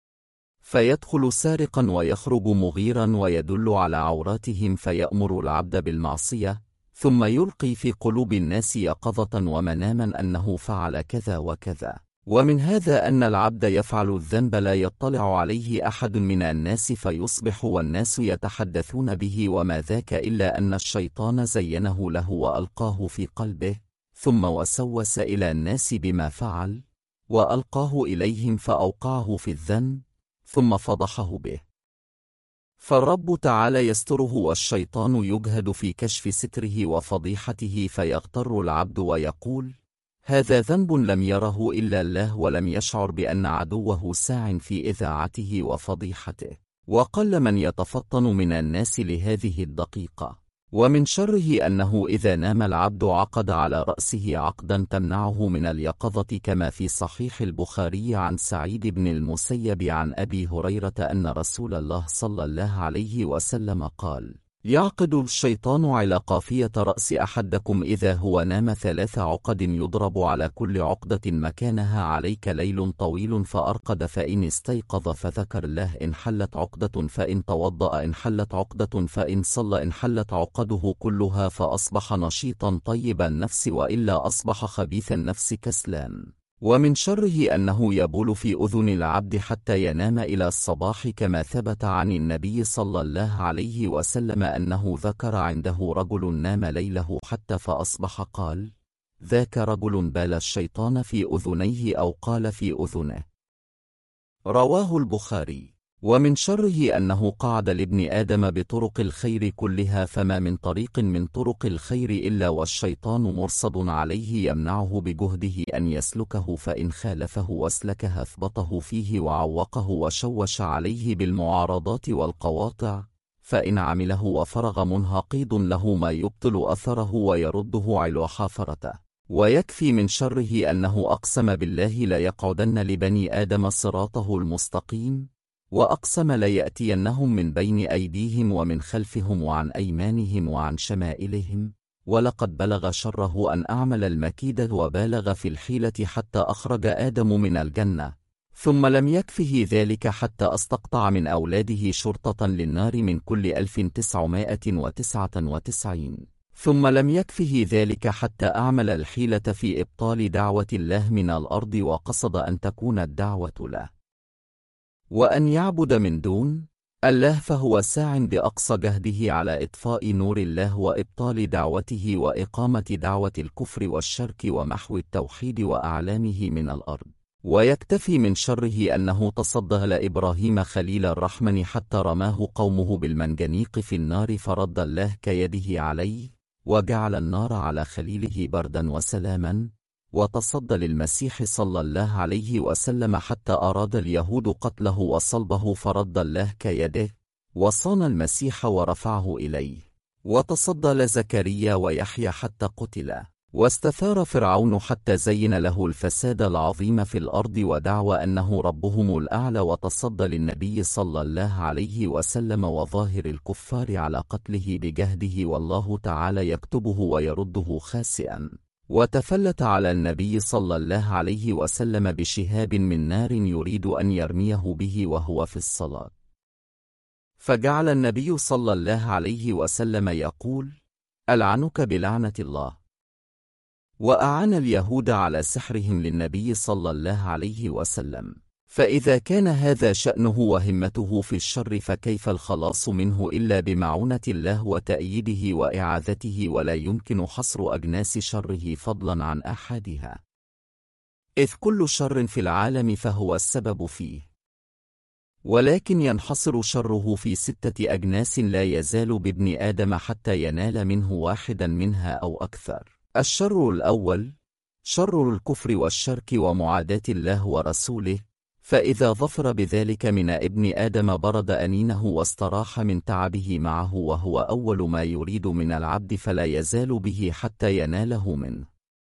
فيدخل سارقا ويخرج مغيرا ويدل على عوراتهم، فيأمر العبد بالمعصية، ثم يلقي في قلوب الناس يقظة ومناما أنه فعل كذا وكذا. ومن هذا أن العبد يفعل الذنب لا يطلع عليه أحد من الناس، فيصبح والناس يتحدثون به، وما ذاك إلا أن الشيطان زينه له وألقاه في قلبه، ثم وسوس إلى الناس بما فعل، وألقاه إليهم فأوقعه في الذنب، ثم فضحه به. فالرب تعالى يستره، والشيطان يجهد في كشف ستره وفضيحته، فيغتر العبد ويقول: هذا ذنب لم يره إلا الله، ولم يشعر بأن عدوه ساع في إذاعته وفضيحته. وقل من يتفطن من الناس لهذه الدقيقة. ومن شره أنه إذا نام العبد عقد على رأسه عقدا تمنعه من اليقظة، كما في صحيح البخاري عن سعيد بن المسيب عن أبي هريرة أن رسول الله صلى الله عليه وسلم قال: يعقد الشيطان على قافية رأس أحدكم إذا هو نام 3 عقد، يضرب على كل عقدة مكانها عليك ليل طويل، فأرقد، فإن استيقظ فذكر الله انحلت عقدة، فإن توضأ انحلت عقدة، فإن صلى انحلت عقده كلها، فأصبح نشيطا طيب النفس، وإلا أصبح خبيث النفس كسلان. ومن شره أنه يبول في أذن العبد حتى ينام إلى الصباح، كما ثبت عن النبي صلى الله عليه وسلم أنه ذكر عنده رجل نام ليله حتى فأصبح قال: ذاك رجل بال الشيطان في أذنيه، أو قال في أذنه. رواه البخاري. ومن شره أنه قعد لابن آدم بطرق الخير كلها، فما من طريق من طرق الخير إلا والشيطان مرصد عليه يمنعه بجهده أن يسلكه، فإن خالفه واسلكه اثبطه فيه وعوقه وشوش عليه بالمعارضات والقواطع، فإن عمله وفرغ منهقيد له ما يبطل أثره ويرده علو حافرته. ويكفي من شره أنه أقسم بالله ليقعدن لبني آدم صراطه المستقيم، وأقسم ليأتينهم من بين أيديهم ومن خلفهم وعن أيمانهم وعن شمائلهم، ولقد بلغ شره أن أعمل المكيد وبالغ في الحيلة حتى أخرج آدم من الجنة، ثم لم يكفه ذلك حتى استقطع من أولاده شرطة للنار من كل 1999، ثم لم يكفه ذلك حتى أعمل الحيلة في إبطال دعوة الله من الأرض، وقصد أن تكون الدعوة له وأن يعبد من دون الله، فهو ساع بأقصى جهده على إطفاء نور الله وإبطال دعوته وإقامة دعوة الكفر والشرك ومحو التوحيد وأعلامه من الأرض. ويكتفي من شره أنه تصدى لإبراهيم خليل الرحمن حتى رماه قومه بالمنجنيق في النار، فرد الله كيده عليه وجعل النار على خليله بردا وسلاما، وتصدى للمسيح صلى الله عليه وسلم حتى أراد اليهود قتله وصلبه، فرد الله كيده وصان المسيح ورفعه إليه، وتصدى لزكريا ويحيى حتى قتلا، واستثار فرعون حتى زين له الفساد العظيم في الأرض ودعوى أنه ربهم الأعلى، وتصدى للنبي صلى الله عليه وسلم وظاهر الكفار على قتله بجهده، والله تعالى يكتبه ويرده خاسئا، وتفلت على النبي صلى الله عليه وسلم بشهاب من نار يريد أن يرميه به وهو في الصلاة، فجعل النبي صلى الله عليه وسلم يقول: ألعنك بلعنة الله. وأعان اليهود على سحرهم للنبي صلى الله عليه وسلم. فإذا كان هذا شأنه وهمته في الشر، فكيف الخلاص منه إلا بمعونة الله وتأييده وإعاذته، ولا يمكن حصر أجناس شره فضلا عن أحدها، إذ كل شر في العالم فهو السبب فيه، ولكن ينحصر شره في 6 أجناس لا يزال بابن آدم حتى ينال منه واحدا منها أو أكثر. الشر الأول شر الكفر والشرك ومعاداة الله ورسوله، فإذا ظفر بذلك من ابن آدم برد أنينه واستراح من تعبه معه، وهو أول ما يريد من العبد، فلا يزال به حتى يناله منه،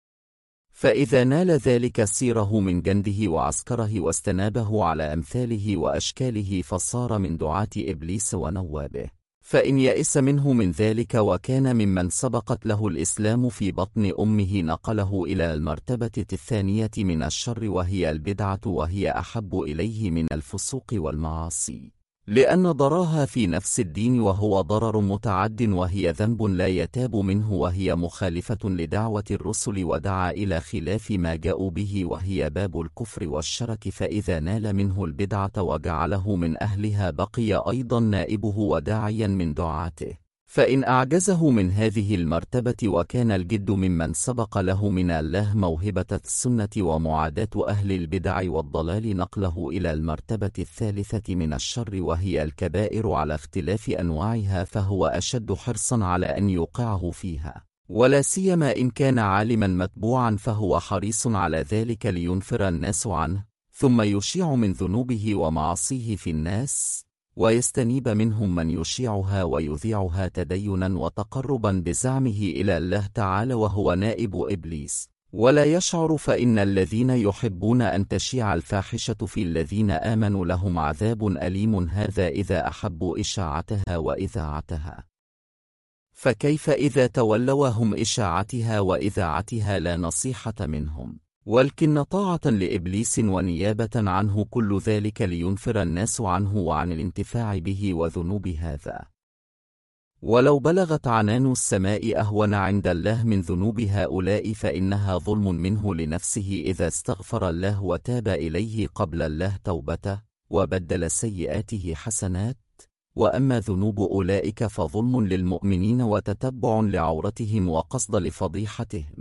فإذا نال ذلك سيره من جنده وعسكره واستنابه على أمثاله وأشكاله، فصار من دعاة إبليس ونوابه. فإن يئس منه من ذلك وكان ممن سبقت له الإسلام في بطن أمه، نقله إلى المرتبة الثانية من الشر، وهي البدعة، وهي أحب إليه من الفسوق والمعاصي، لأن ضراها في نفس الدين، وهو ضرر متعد، وهي ذنب لا يتاب منه، وهي مخالفة لدعوة الرسل، ودعا إلى خلاف ما جاءوا به، وهي باب الكفر والشرك. فإذا نال منه البدعة وجعله من أهلها، بقي أيضا نائبه وداعيا من دعاته. فإن أعجزه من هذه المرتبة وكان الجد ممن سبق له من الله موهبة السنة ومعاداة أهل البدع والضلال، نقله إلى المرتبة الثالثة من الشر، وهي الكبائر على اختلاف أنواعها، فهو أشد حرصا على أن يوقعه فيها، ولا سيما إن كان عالما متبوعا، فهو حريص على ذلك لينفر الناس عنه، ثم يشيع من ذنوبه ومعاصيه في الناس، ويستنيب منهم من يشيعها ويذيعها تدينا وتقربا بزعمه إلى الله تعالى، وهو نائب إبليس، ولا يشعر. فإن الذين يحبون أن تشيع الفاحشة في الذين آمنوا لهم عذاب أليم، هذا إذا أحبوا إشاعتها وإذاعتها، فكيف إذا تولوا هم إشاعتها وإذاعتها لا نصيحة منهم، ولكن طاعة لإبليس ونيابة عنه، كل ذلك لينفر الناس عنه وعن الانتفاع به وذنوب هذا. ولو بلغت عنان السماء أهون عند الله من ذنوب هؤلاء فإنها ظلم منه لنفسه إذا استغفر الله وتاب إليه قبل الله توبته وبدل سيئاته حسنات. وأما ذنوب أولئك فظلم للمؤمنين وتتبع لعورتهم وقصد لفضيحتهم.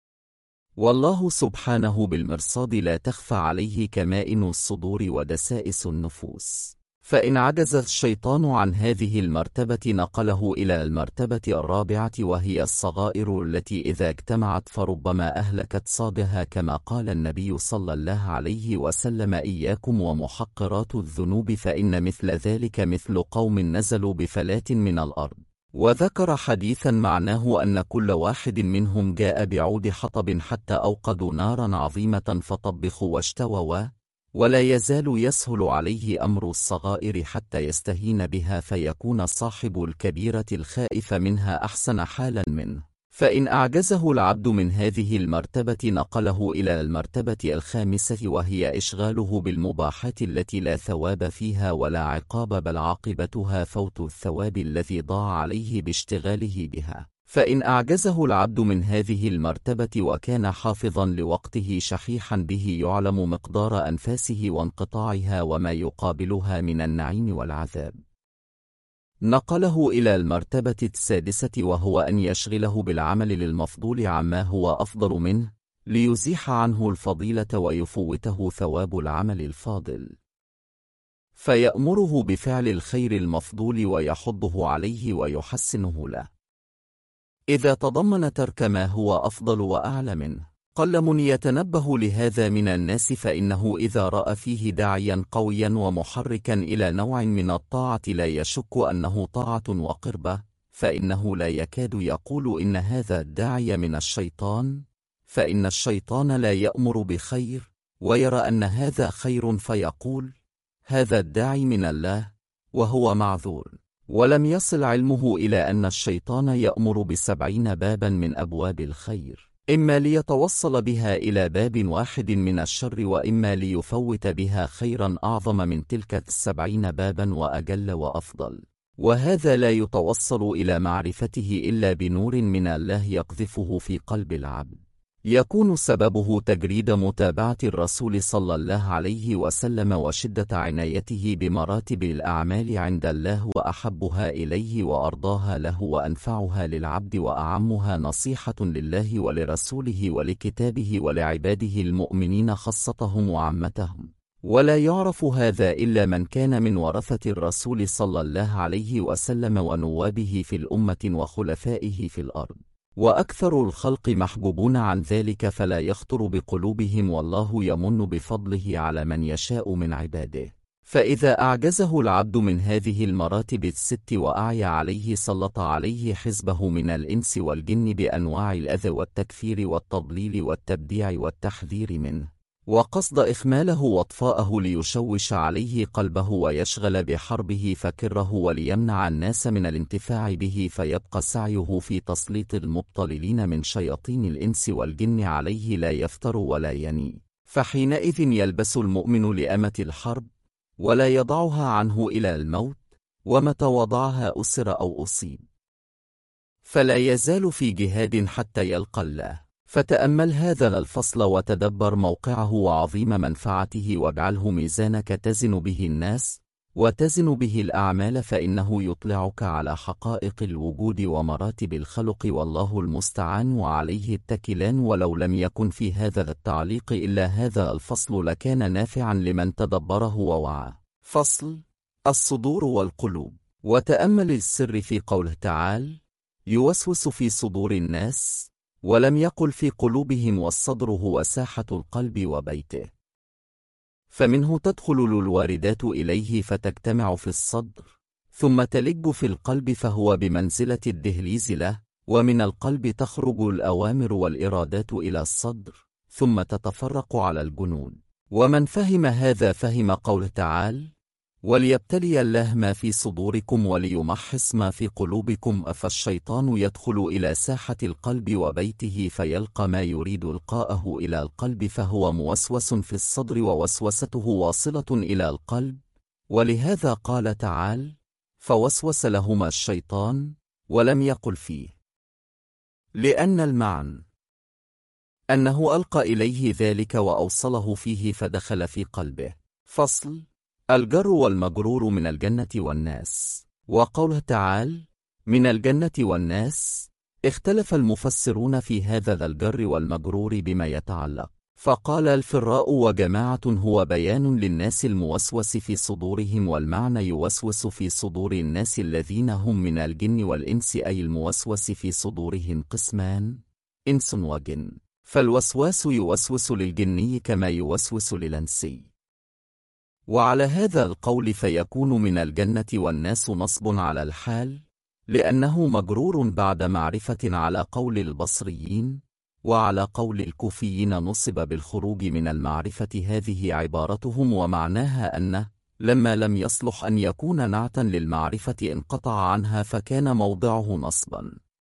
والله سبحانه بالمرصاد لا تخفى عليه كمائن الصدور ودسائس النفوس. فإن عجز الشيطان عن هذه المرتبة نقله إلى المرتبة الرابعة وهي الصغائر التي إذا اجتمعت فربما أهلكت صاحبها كما قال النبي صلى الله عليه وسلم: إياكم ومحقرات الذنوب فإن مثل ذلك مثل قوم نزلوا بفلاة من الأرض. وذكر حديثا معناه أن كل واحد منهم جاء بعود حطب حتى أوقدوا نارا عظيمة فطبخوا واشتووا، ولا يزال يسهل عليه أمر الصغائر حتى يستهين بها فيكون صاحب الكبيرة الخائف منها أحسن حالا منه. فإن أعجزه العبد من هذه المرتبة نقله إلى المرتبة الخامسة وهي إشغاله بالمباحات التي لا ثواب فيها ولا عقاب بل عاقبتها فوت الثواب الذي ضاع عليه باشتغاله بها. فإن أعجزه العبد من هذه المرتبة وكان حافظا لوقته شحيحا به يعلم مقدار أنفاسه وانقطاعها وما يقابلها من النعيم والعذاب، نقله إلى المرتبة السادسة وهو أن يشغله بالعمل للمفضول عما هو أفضل منه ليزيح عنه الفضيلة ويفوته ثواب العمل الفاضل، فيأمره بفعل الخير المفضول ويحضه عليه ويحسنه له. إذا تضمن ترك ما هو أفضل وأعلى منه. قل من يتنبه لهذا من الناس، فإنه إذا رأى فيه داعيا قويا ومحركا إلى نوع من الطاعة لا يشك أنه طاعة وقربة، فإنه لا يكاد يقول إن هذا الداعي من الشيطان، فإن الشيطان لا يأمر بخير ويرى أن هذا خير فيقول هذا الداعي من الله وهو معذور. ولم يصل علمه إلى أن الشيطان يأمر ب70 بابا من أبواب الخير، إما ليتوصل بها إلى باب واحد من الشر وإما ليفوت بها خيرا أعظم من تلك 70 بابا وأجل وأفضل، وهذا لا يتوصل إلى معرفته إلا بنور من الله يقذفه في قلب العبد، يكون سببه تجريد متابعة الرسول صلى الله عليه وسلم وشدة عنايته بمراتب الأعمال عند الله وأحبها إليه وأرضاها له وأنفعها للعبد وأعمها نصيحة لله ولرسوله ولكتابه ولعباده المؤمنين خاصتهم وعامتهم. ولا يعرف هذا إلا من كان من ورثة الرسول صلى الله عليه وسلم ونوابه في الأمة وخلفائه في الأرض، وأكثر الخلق محجوبون عن ذلك فلا يخطر بقلوبهم، والله يمن بفضله على من يشاء من عباده. فإذا أعجزه العبد من هذه المراتب الست وأعيا عليه سلط عليه حزبه من الإنس والجن بأنواع الأذى والتكفير والتضليل والتبديع والتحذير منه، وقصد إخماله واطفاءه ليشوش عليه قلبه ويشغل بحربه فكره وليمنع الناس من الانتفاع به، فيبقى سعيه في تسليط المضطللين من شياطين الإنس والجن عليه لا يفتر ولا يني، فحينئذ يلبس المؤمن لأمة الحرب ولا يضعها عنه إلى الموت، ومتى وضعها أسر أو أصيب فلا يزال في جهاد حتى يلقى الله. فتأمل هذا الفصل وتدبر موقعه وعظيم منفعته واجعله ميزانك تزن به الناس وتزن به الأعمال، فإنه يطلعك على حقائق الوجود ومراتب الخلق، والله المستعان وعليه التكلان. ولو لم يكن في هذا التعليق إلا هذا الفصل لكان نافعا لمن تدبره ووعى. فصل الصدور والقلوب. وتأمل السر في قوله تعالى يوسوس في صدور الناس، ولم يقل في قلوبهم، والصدر هو ساحة القلب وبيته، فمنه تدخل الواردات إليه فتجتمع في الصدر ثم تلج في القلب، فهو بمنزلة الدهليز له، ومن القلب تخرج الأوامر والإرادات إلى الصدر ثم تتفرق على الجنود. ومن فهم هذا فهم قوله تعالى وليبتلي الله ما في صدوركم وليمحص ما في قلوبكم، أفالشيطان يدخل إلى ساحة القلب وبيته فيلقى ما يريد إلقاءه إلى القلب، فهو موسوس في الصدر ووسوسته واصلة إلى القلب. ولهذا قال تعالى فوسوس لهما الشيطان ولم يقل فيه، لأن المعنى أنه ألقى إليه ذلك وأوصله فيه فدخل في قلبه. فصل: الجر والمجرور من الجنة والناس. وقوله تعالى من الجنة والناس، اختلف المفسرون في هذا الجر والمجرور بما يتعلق، فقال الفراء وجماعة هو بيان للناس الموسوس في صدورهم، والمعنى يوسوس في صدور الناس الذين هم من الجن والإنس، أي الموسوس في صدورهم قسمان إنس وجن، فالوسواس يوسوس للجني كما يوسوس للإنسي. وعلى هذا القول فيكون من الجنة والناس نصب على الحال، لأنه مجرور بعد معرفة على قول البصريين، وعلى قول الكوفيين نصب بالخروج من المعرفة. هذه عبارتهم، ومعناها أنه لما لم يصلح أن يكون نعتا للمعرفة انقطع عنها فكان موضعه نصبا.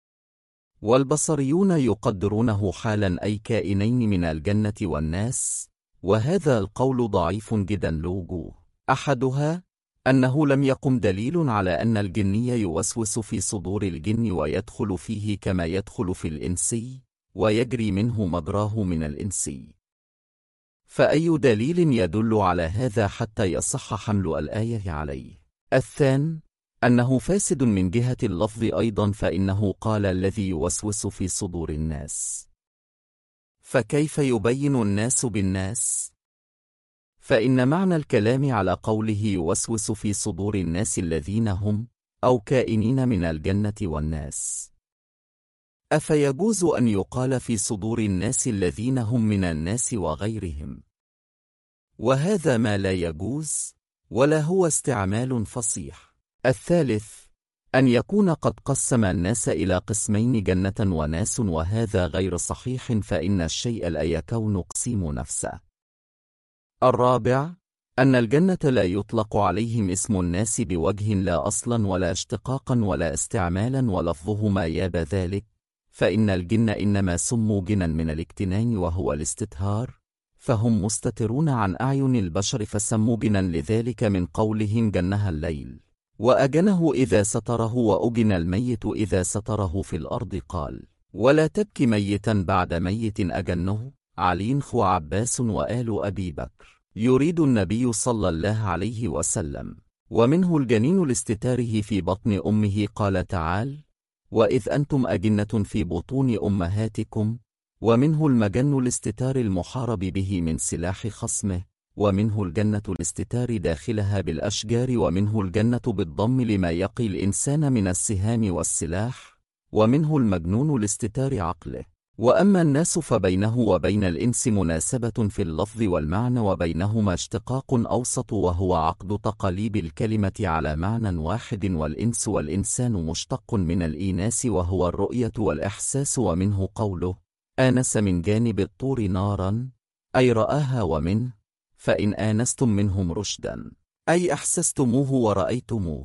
والبصريون يقدرونه حالا، أي كائنين من الجنة والناس، وهذا القول ضعيف جدا لوجوه. أحدها أنه لم يقم دليل على أن الجني يوسوس في صدور الجن ويدخل فيه كما يدخل في الإنسي ويجري منه مجراه من الإنسي، فأي دليل يدل على هذا حتى يصح حمل الآية عليه؟ الثاني أنه فاسد من جهة اللفظ أيضا، فإنه قال الذي يوسوس في صدور الناس، فكيف يبين الناس بالناس؟ فإن معنى الكلام على قوله يوسوس في صدور الناس الذين هم أو كائنين من الجنة والناس، أفيجوز أن يقال في صدور الناس الذين هم من الناس وغيرهم؟ وهذا ما لا يجوز، ولا هو استعمال فصيح. الثالث أن يكون قد قسم الناس إلى قسمين جنة وناس، وهذا غير صحيح، فإن الشيء لا يكون قسيم نفسه. الرابع أن الجنة لا يطلق عليهم اسم الناس بوجه لا أصلا ولا اشتقاقا ولا استعمالا، ولفظهما ياب ذلك، فإن الجن إنما سموا جنا من الاجتنان وهو الاستتهار، فهم مستترون عن أعين البشر فسموا جنا لذلك من قولهم جنها الليل، وأجنه إذا ستره، وأجن الميت إذا ستره في الأرض. قال ولا تبكي ميتا بعد ميت أجنه. علينخ وعباس وآل أبي بكر. يريد النبي صلى الله عليه وسلم. ومنه الجنين لاستتاره في بطن أمه، قال تعالى وإذ أنتم أجنة في بطون أمهاتكم. ومنه المجن لاستتار المحارب به من سلاح خصمه. ومنه الجنة لاستتار داخلها بالأشجار. ومنه الجنة بالضم لما يقي الإنسان من السهام والسلاح. ومنه المجنون لاستتار عقله. وأما الناس فبينه وبين الإنس مناسبة في اللفظ والمعنى، وبينهما اشتقاق أوسط وهو عقد تقاليب الكلمة على معنى واحد، والإنس والإنسان مشتق من الإيناس وهو الرؤية والإحساس. ومنه قوله آنس من جانب الطور نارا، أي رآها، ومنه فإن آنستم منهم رشدا، أي أحسستموه ورأيتموه.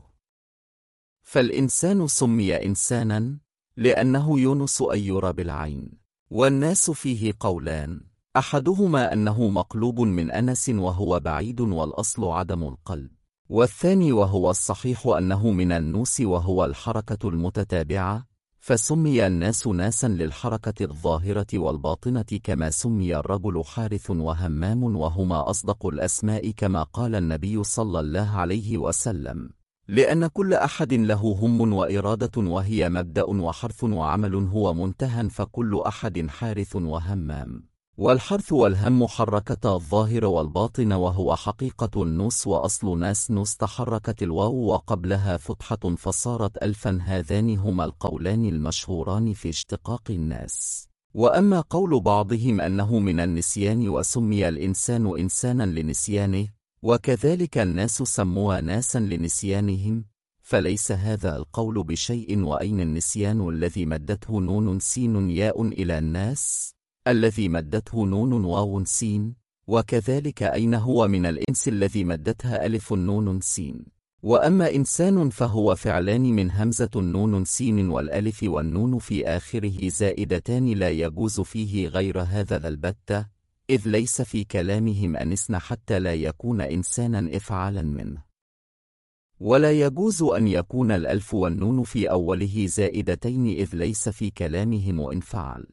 فالإنسان سمي إنسانا لأنه يونس أن يرى بالعين. والناس فيه قولان، أحدهما أنه مقلوب من أنس وهو بعيد والأصل عدم القلب، والثاني وهو الصحيح أنه من النوس وهو الحركة المتتابعة، فسمي الناس ناسا للحركة الظاهرة والباطنة، كما سمي الرجل حارث وهمام، وهما أصدق الأسماء كما قال النبي صلى الله عليه وسلم، لأن كل أحد له هم وإرادة، وهي مبدأ وحرث وعمل هو منتهى، فكل أحد حارث وهمام. والحرث والهم حركتا الظاهر والباطن، وهو حقيقة النوس، وأصل ناس نوس تحركت الواو وقبلها فتحة فصارت ألفا. هذان هما القولان المشهوران في اشتقاق الناس. وأما قول بعضهم أنه من النسيان وسمي الإنسان إنسانا لنسيانه، وكذلك الناس سموا ناسا لنسيانهم، فليس هذا القول بشيء. وأين النسيان الذي مدته نون سين ياء إلى الناس الذي مدته نون واو سين؟ وكذلك أين هو من الإنس الذي مدتها ألف نون سين؟ وأما إنسان فهو فعلان من همزة نون سين والألف والنون في آخره زائدتان، لا يجوز فيه غير هذا البتة، إذ ليس في كلامهم أنسن حتى لا يكون إنسانا إفعالا منه. ولا يجوز أن يكون الألف والنون في أوله زائدتين إذ ليس في كلامهم وإن فعل،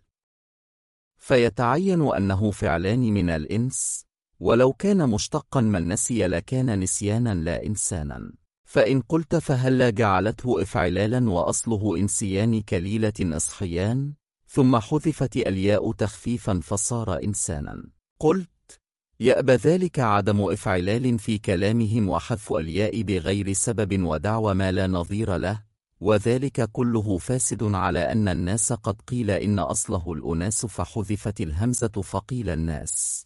فيتعين أنه فعلان من الإنس، ولو كان مشتقا من نسي لكان نسيانا لا إنسانا. فإن قلت فهلا جعلته إفعلالا وأصله إنسيان كليلة إصحيان ثم حذفت الياء تخفيفا فصار إنسانا، قلت يأبى ذلك عدم إفعلال في كلامهم وحذف الياء بغير سبب ودعوى ما لا نظير له، وذلك كله فاسد على أن الناس قد قيل إن أصله الأناس فحذفت الهمزة فقيل الناس.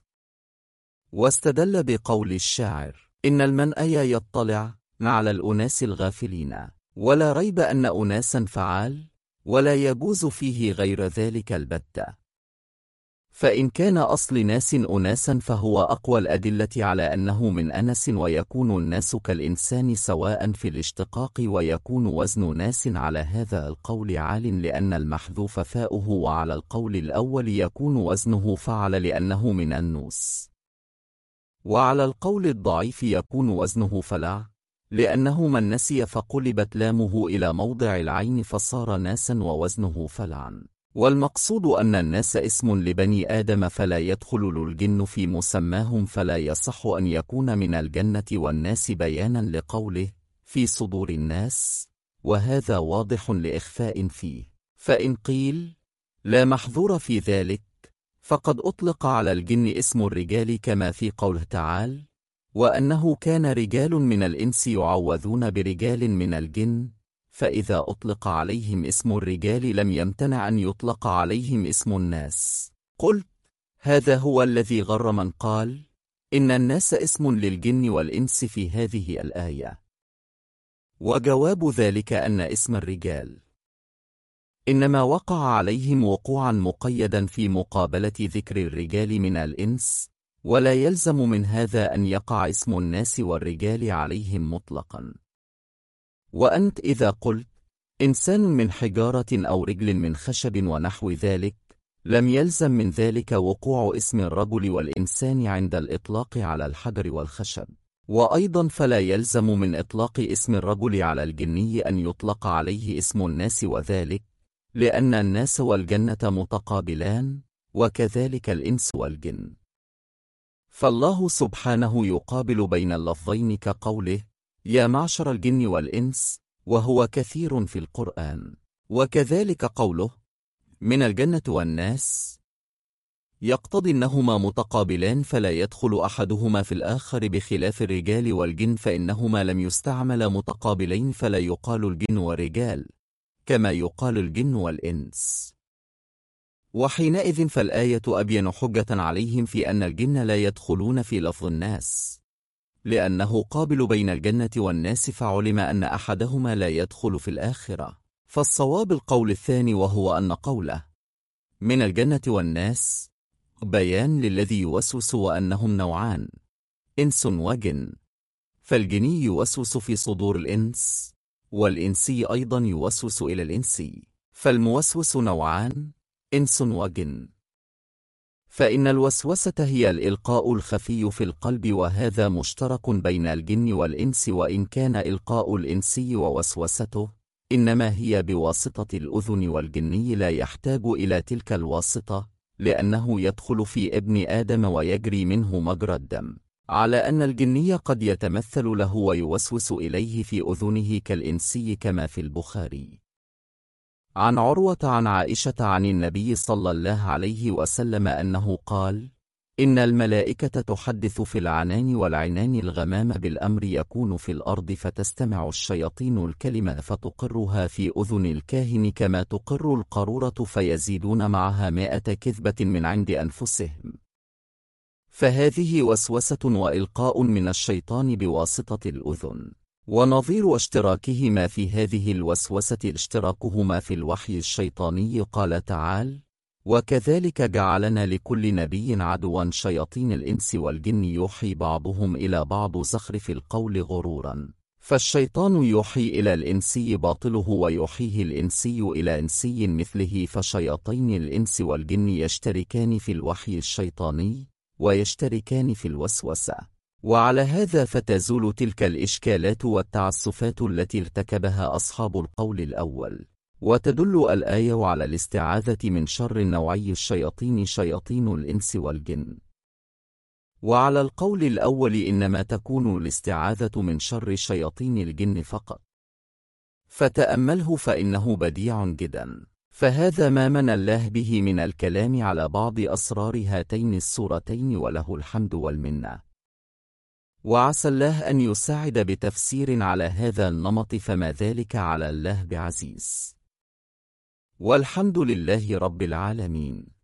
واستدل بقول الشاعر إن المنأى يطلع على الأناس الغافلين، ولا ريب أن أناسا فعال، ولا يجوز فيه غير ذلك البتة. فإن كان أصل ناس أناسا فهو أقوى الأدلة على أنه من أنس، ويكون الناس كالإنسان سواء في الاشتقاق، ويكون وزن ناس على هذا القول عال لأن المحذوف فاؤه، وعلى القول الأول يكون وزنه فعل لأنه من النوس، وعلى القول الضعيف يكون وزنه فلع لأنه من نسي فقلبت لامه إلى موضع العين فصار ناسا ووزنه فلعا. والمقصود أن الناس اسم لبني آدم فلا يدخل الجن في مسماهم، فلا يصح أن يكون من الجنة والناس بيانا لقوله في صدور الناس، وهذا واضح لإخفاء فيه. فإن قيل لا محظور في ذلك فقد أطلق على الجن اسم الرجال كما في قوله تعالى وأنه كان رجال من الإنس يعوذون برجال من الجن، فإذا أطلق عليهم اسم الرجال لم يمتنع أن يطلق عليهم اسم الناس. قلت هذا هو الذي غر من قال إن الناس اسم للجن والإنس في هذه الآية، وجواب ذلك أن اسم الرجال إنما وقع عليهم وقوعا مقيدا في مقابلة ذكر الرجال من الإنس، ولا يلزم من هذا أن يقع اسم الناس والرجال عليهم مطلقا. وأنت إذا قلت إنسان من حجارة أو رجل من خشب ونحو ذلك لم يلزم من ذلك وقوع اسم الرجل والإنسان عند الإطلاق على الحجر والخشب، وأيضا فلا يلزم من إطلاق اسم الرجل على الجني أن يطلق عليه اسم الناس، وذلك لأن الناس والجنة متقابلان، وكذلك الإنس والجن، فالله سبحانه يقابل بين اللفظين كقوله يا معشر الجن والإنس، وهو كثير في القرآن، وكذلك قوله من الجنة والناس يقتضي أنهما متقابلان فلا يدخل أحدهما في الآخر، بخلاف الرجال والجن فإنهما لم يستعمل متقابلين فلا يقال الجن والرجال كما يقال الجن والإنس، وحينئذ فالآية أبين حجة عليهم في أن الجن لا يدخلون في لفظ الناس، لأنه قابل بين الجنة والناس، فعلم أن أحدهما لا يدخل في الآخرة. فالصواب القول الثاني، وهو أن قوله من الجنة والناس بيان للذي يوسوس، وأنهم نوعان إنس وجن، فالجني يوسوس في صدور الإنس، والإنسي أيضا يوسوس إلى الإنسي، فالموسوس نوعان إنس وجن. فإن الوسوسة هي الإلقاء الخفي في القلب، وهذا مشترك بين الجن والإنس، وإن كان إلقاء الإنسي ووسوسته إنما هي بواسطة الأذن، والجني لا يحتاج إلى تلك الواسطة لأنه يدخل في ابن آدم ويجري منه مجرى الدم، على أن الجني قد يتمثل له ويوسوس إليه في أذنه كالإنسي، كما في البخاري عن عروة عن عائشة عن النبي صلى الله عليه وسلم أنه قال إن الملائكة تحدث في العنان والعنان الغمام بالأمر يكون في الأرض، فتستمع الشياطين الكلمة فتقرها في أذن الكاهن كما تقر القارورة، فيزيدون معها 100 كذبة من عند أنفسهم، فهذه وسوسة وإلقاء من الشيطان بواسطة الأذن. ونظير اشتراكهما في هذه الوسوسة اشتراكهما في الوحي الشيطاني، قال تعالى وكذلك جعلنا لكل نبي عدوا شياطين الإنس والجن يوحي بعضهم إلى بعض زخرف القول غرورا، فالشيطان يوحي إلى الإنسي باطله ويوحيه الإنسي إلى إنسي مثله، فشياطين الإنس والجن يشتركان في الوحي الشيطاني ويشتركان في الوسوسة. وعلى هذا فتزول تلك الإشكالات والتعسفات التي ارتكبها أصحاب القول الأول. وتدل الآية على الاستعاذة من شر نوعي الشياطين شياطين الإنس والجن. وعلى القول الأول إنما تكون الاستعاذة من شر شياطين الجن فقط. فتأمله فإنه بديع جدا. فهذا ما من الله به من الكلام على بعض أسرار هاتين السورتين، وله الحمد والمنة. وعسى الله أن يساعد بتفسير على هذا النمط، فما ذلك على الله بعزيز. والحمد لله رب العالمين.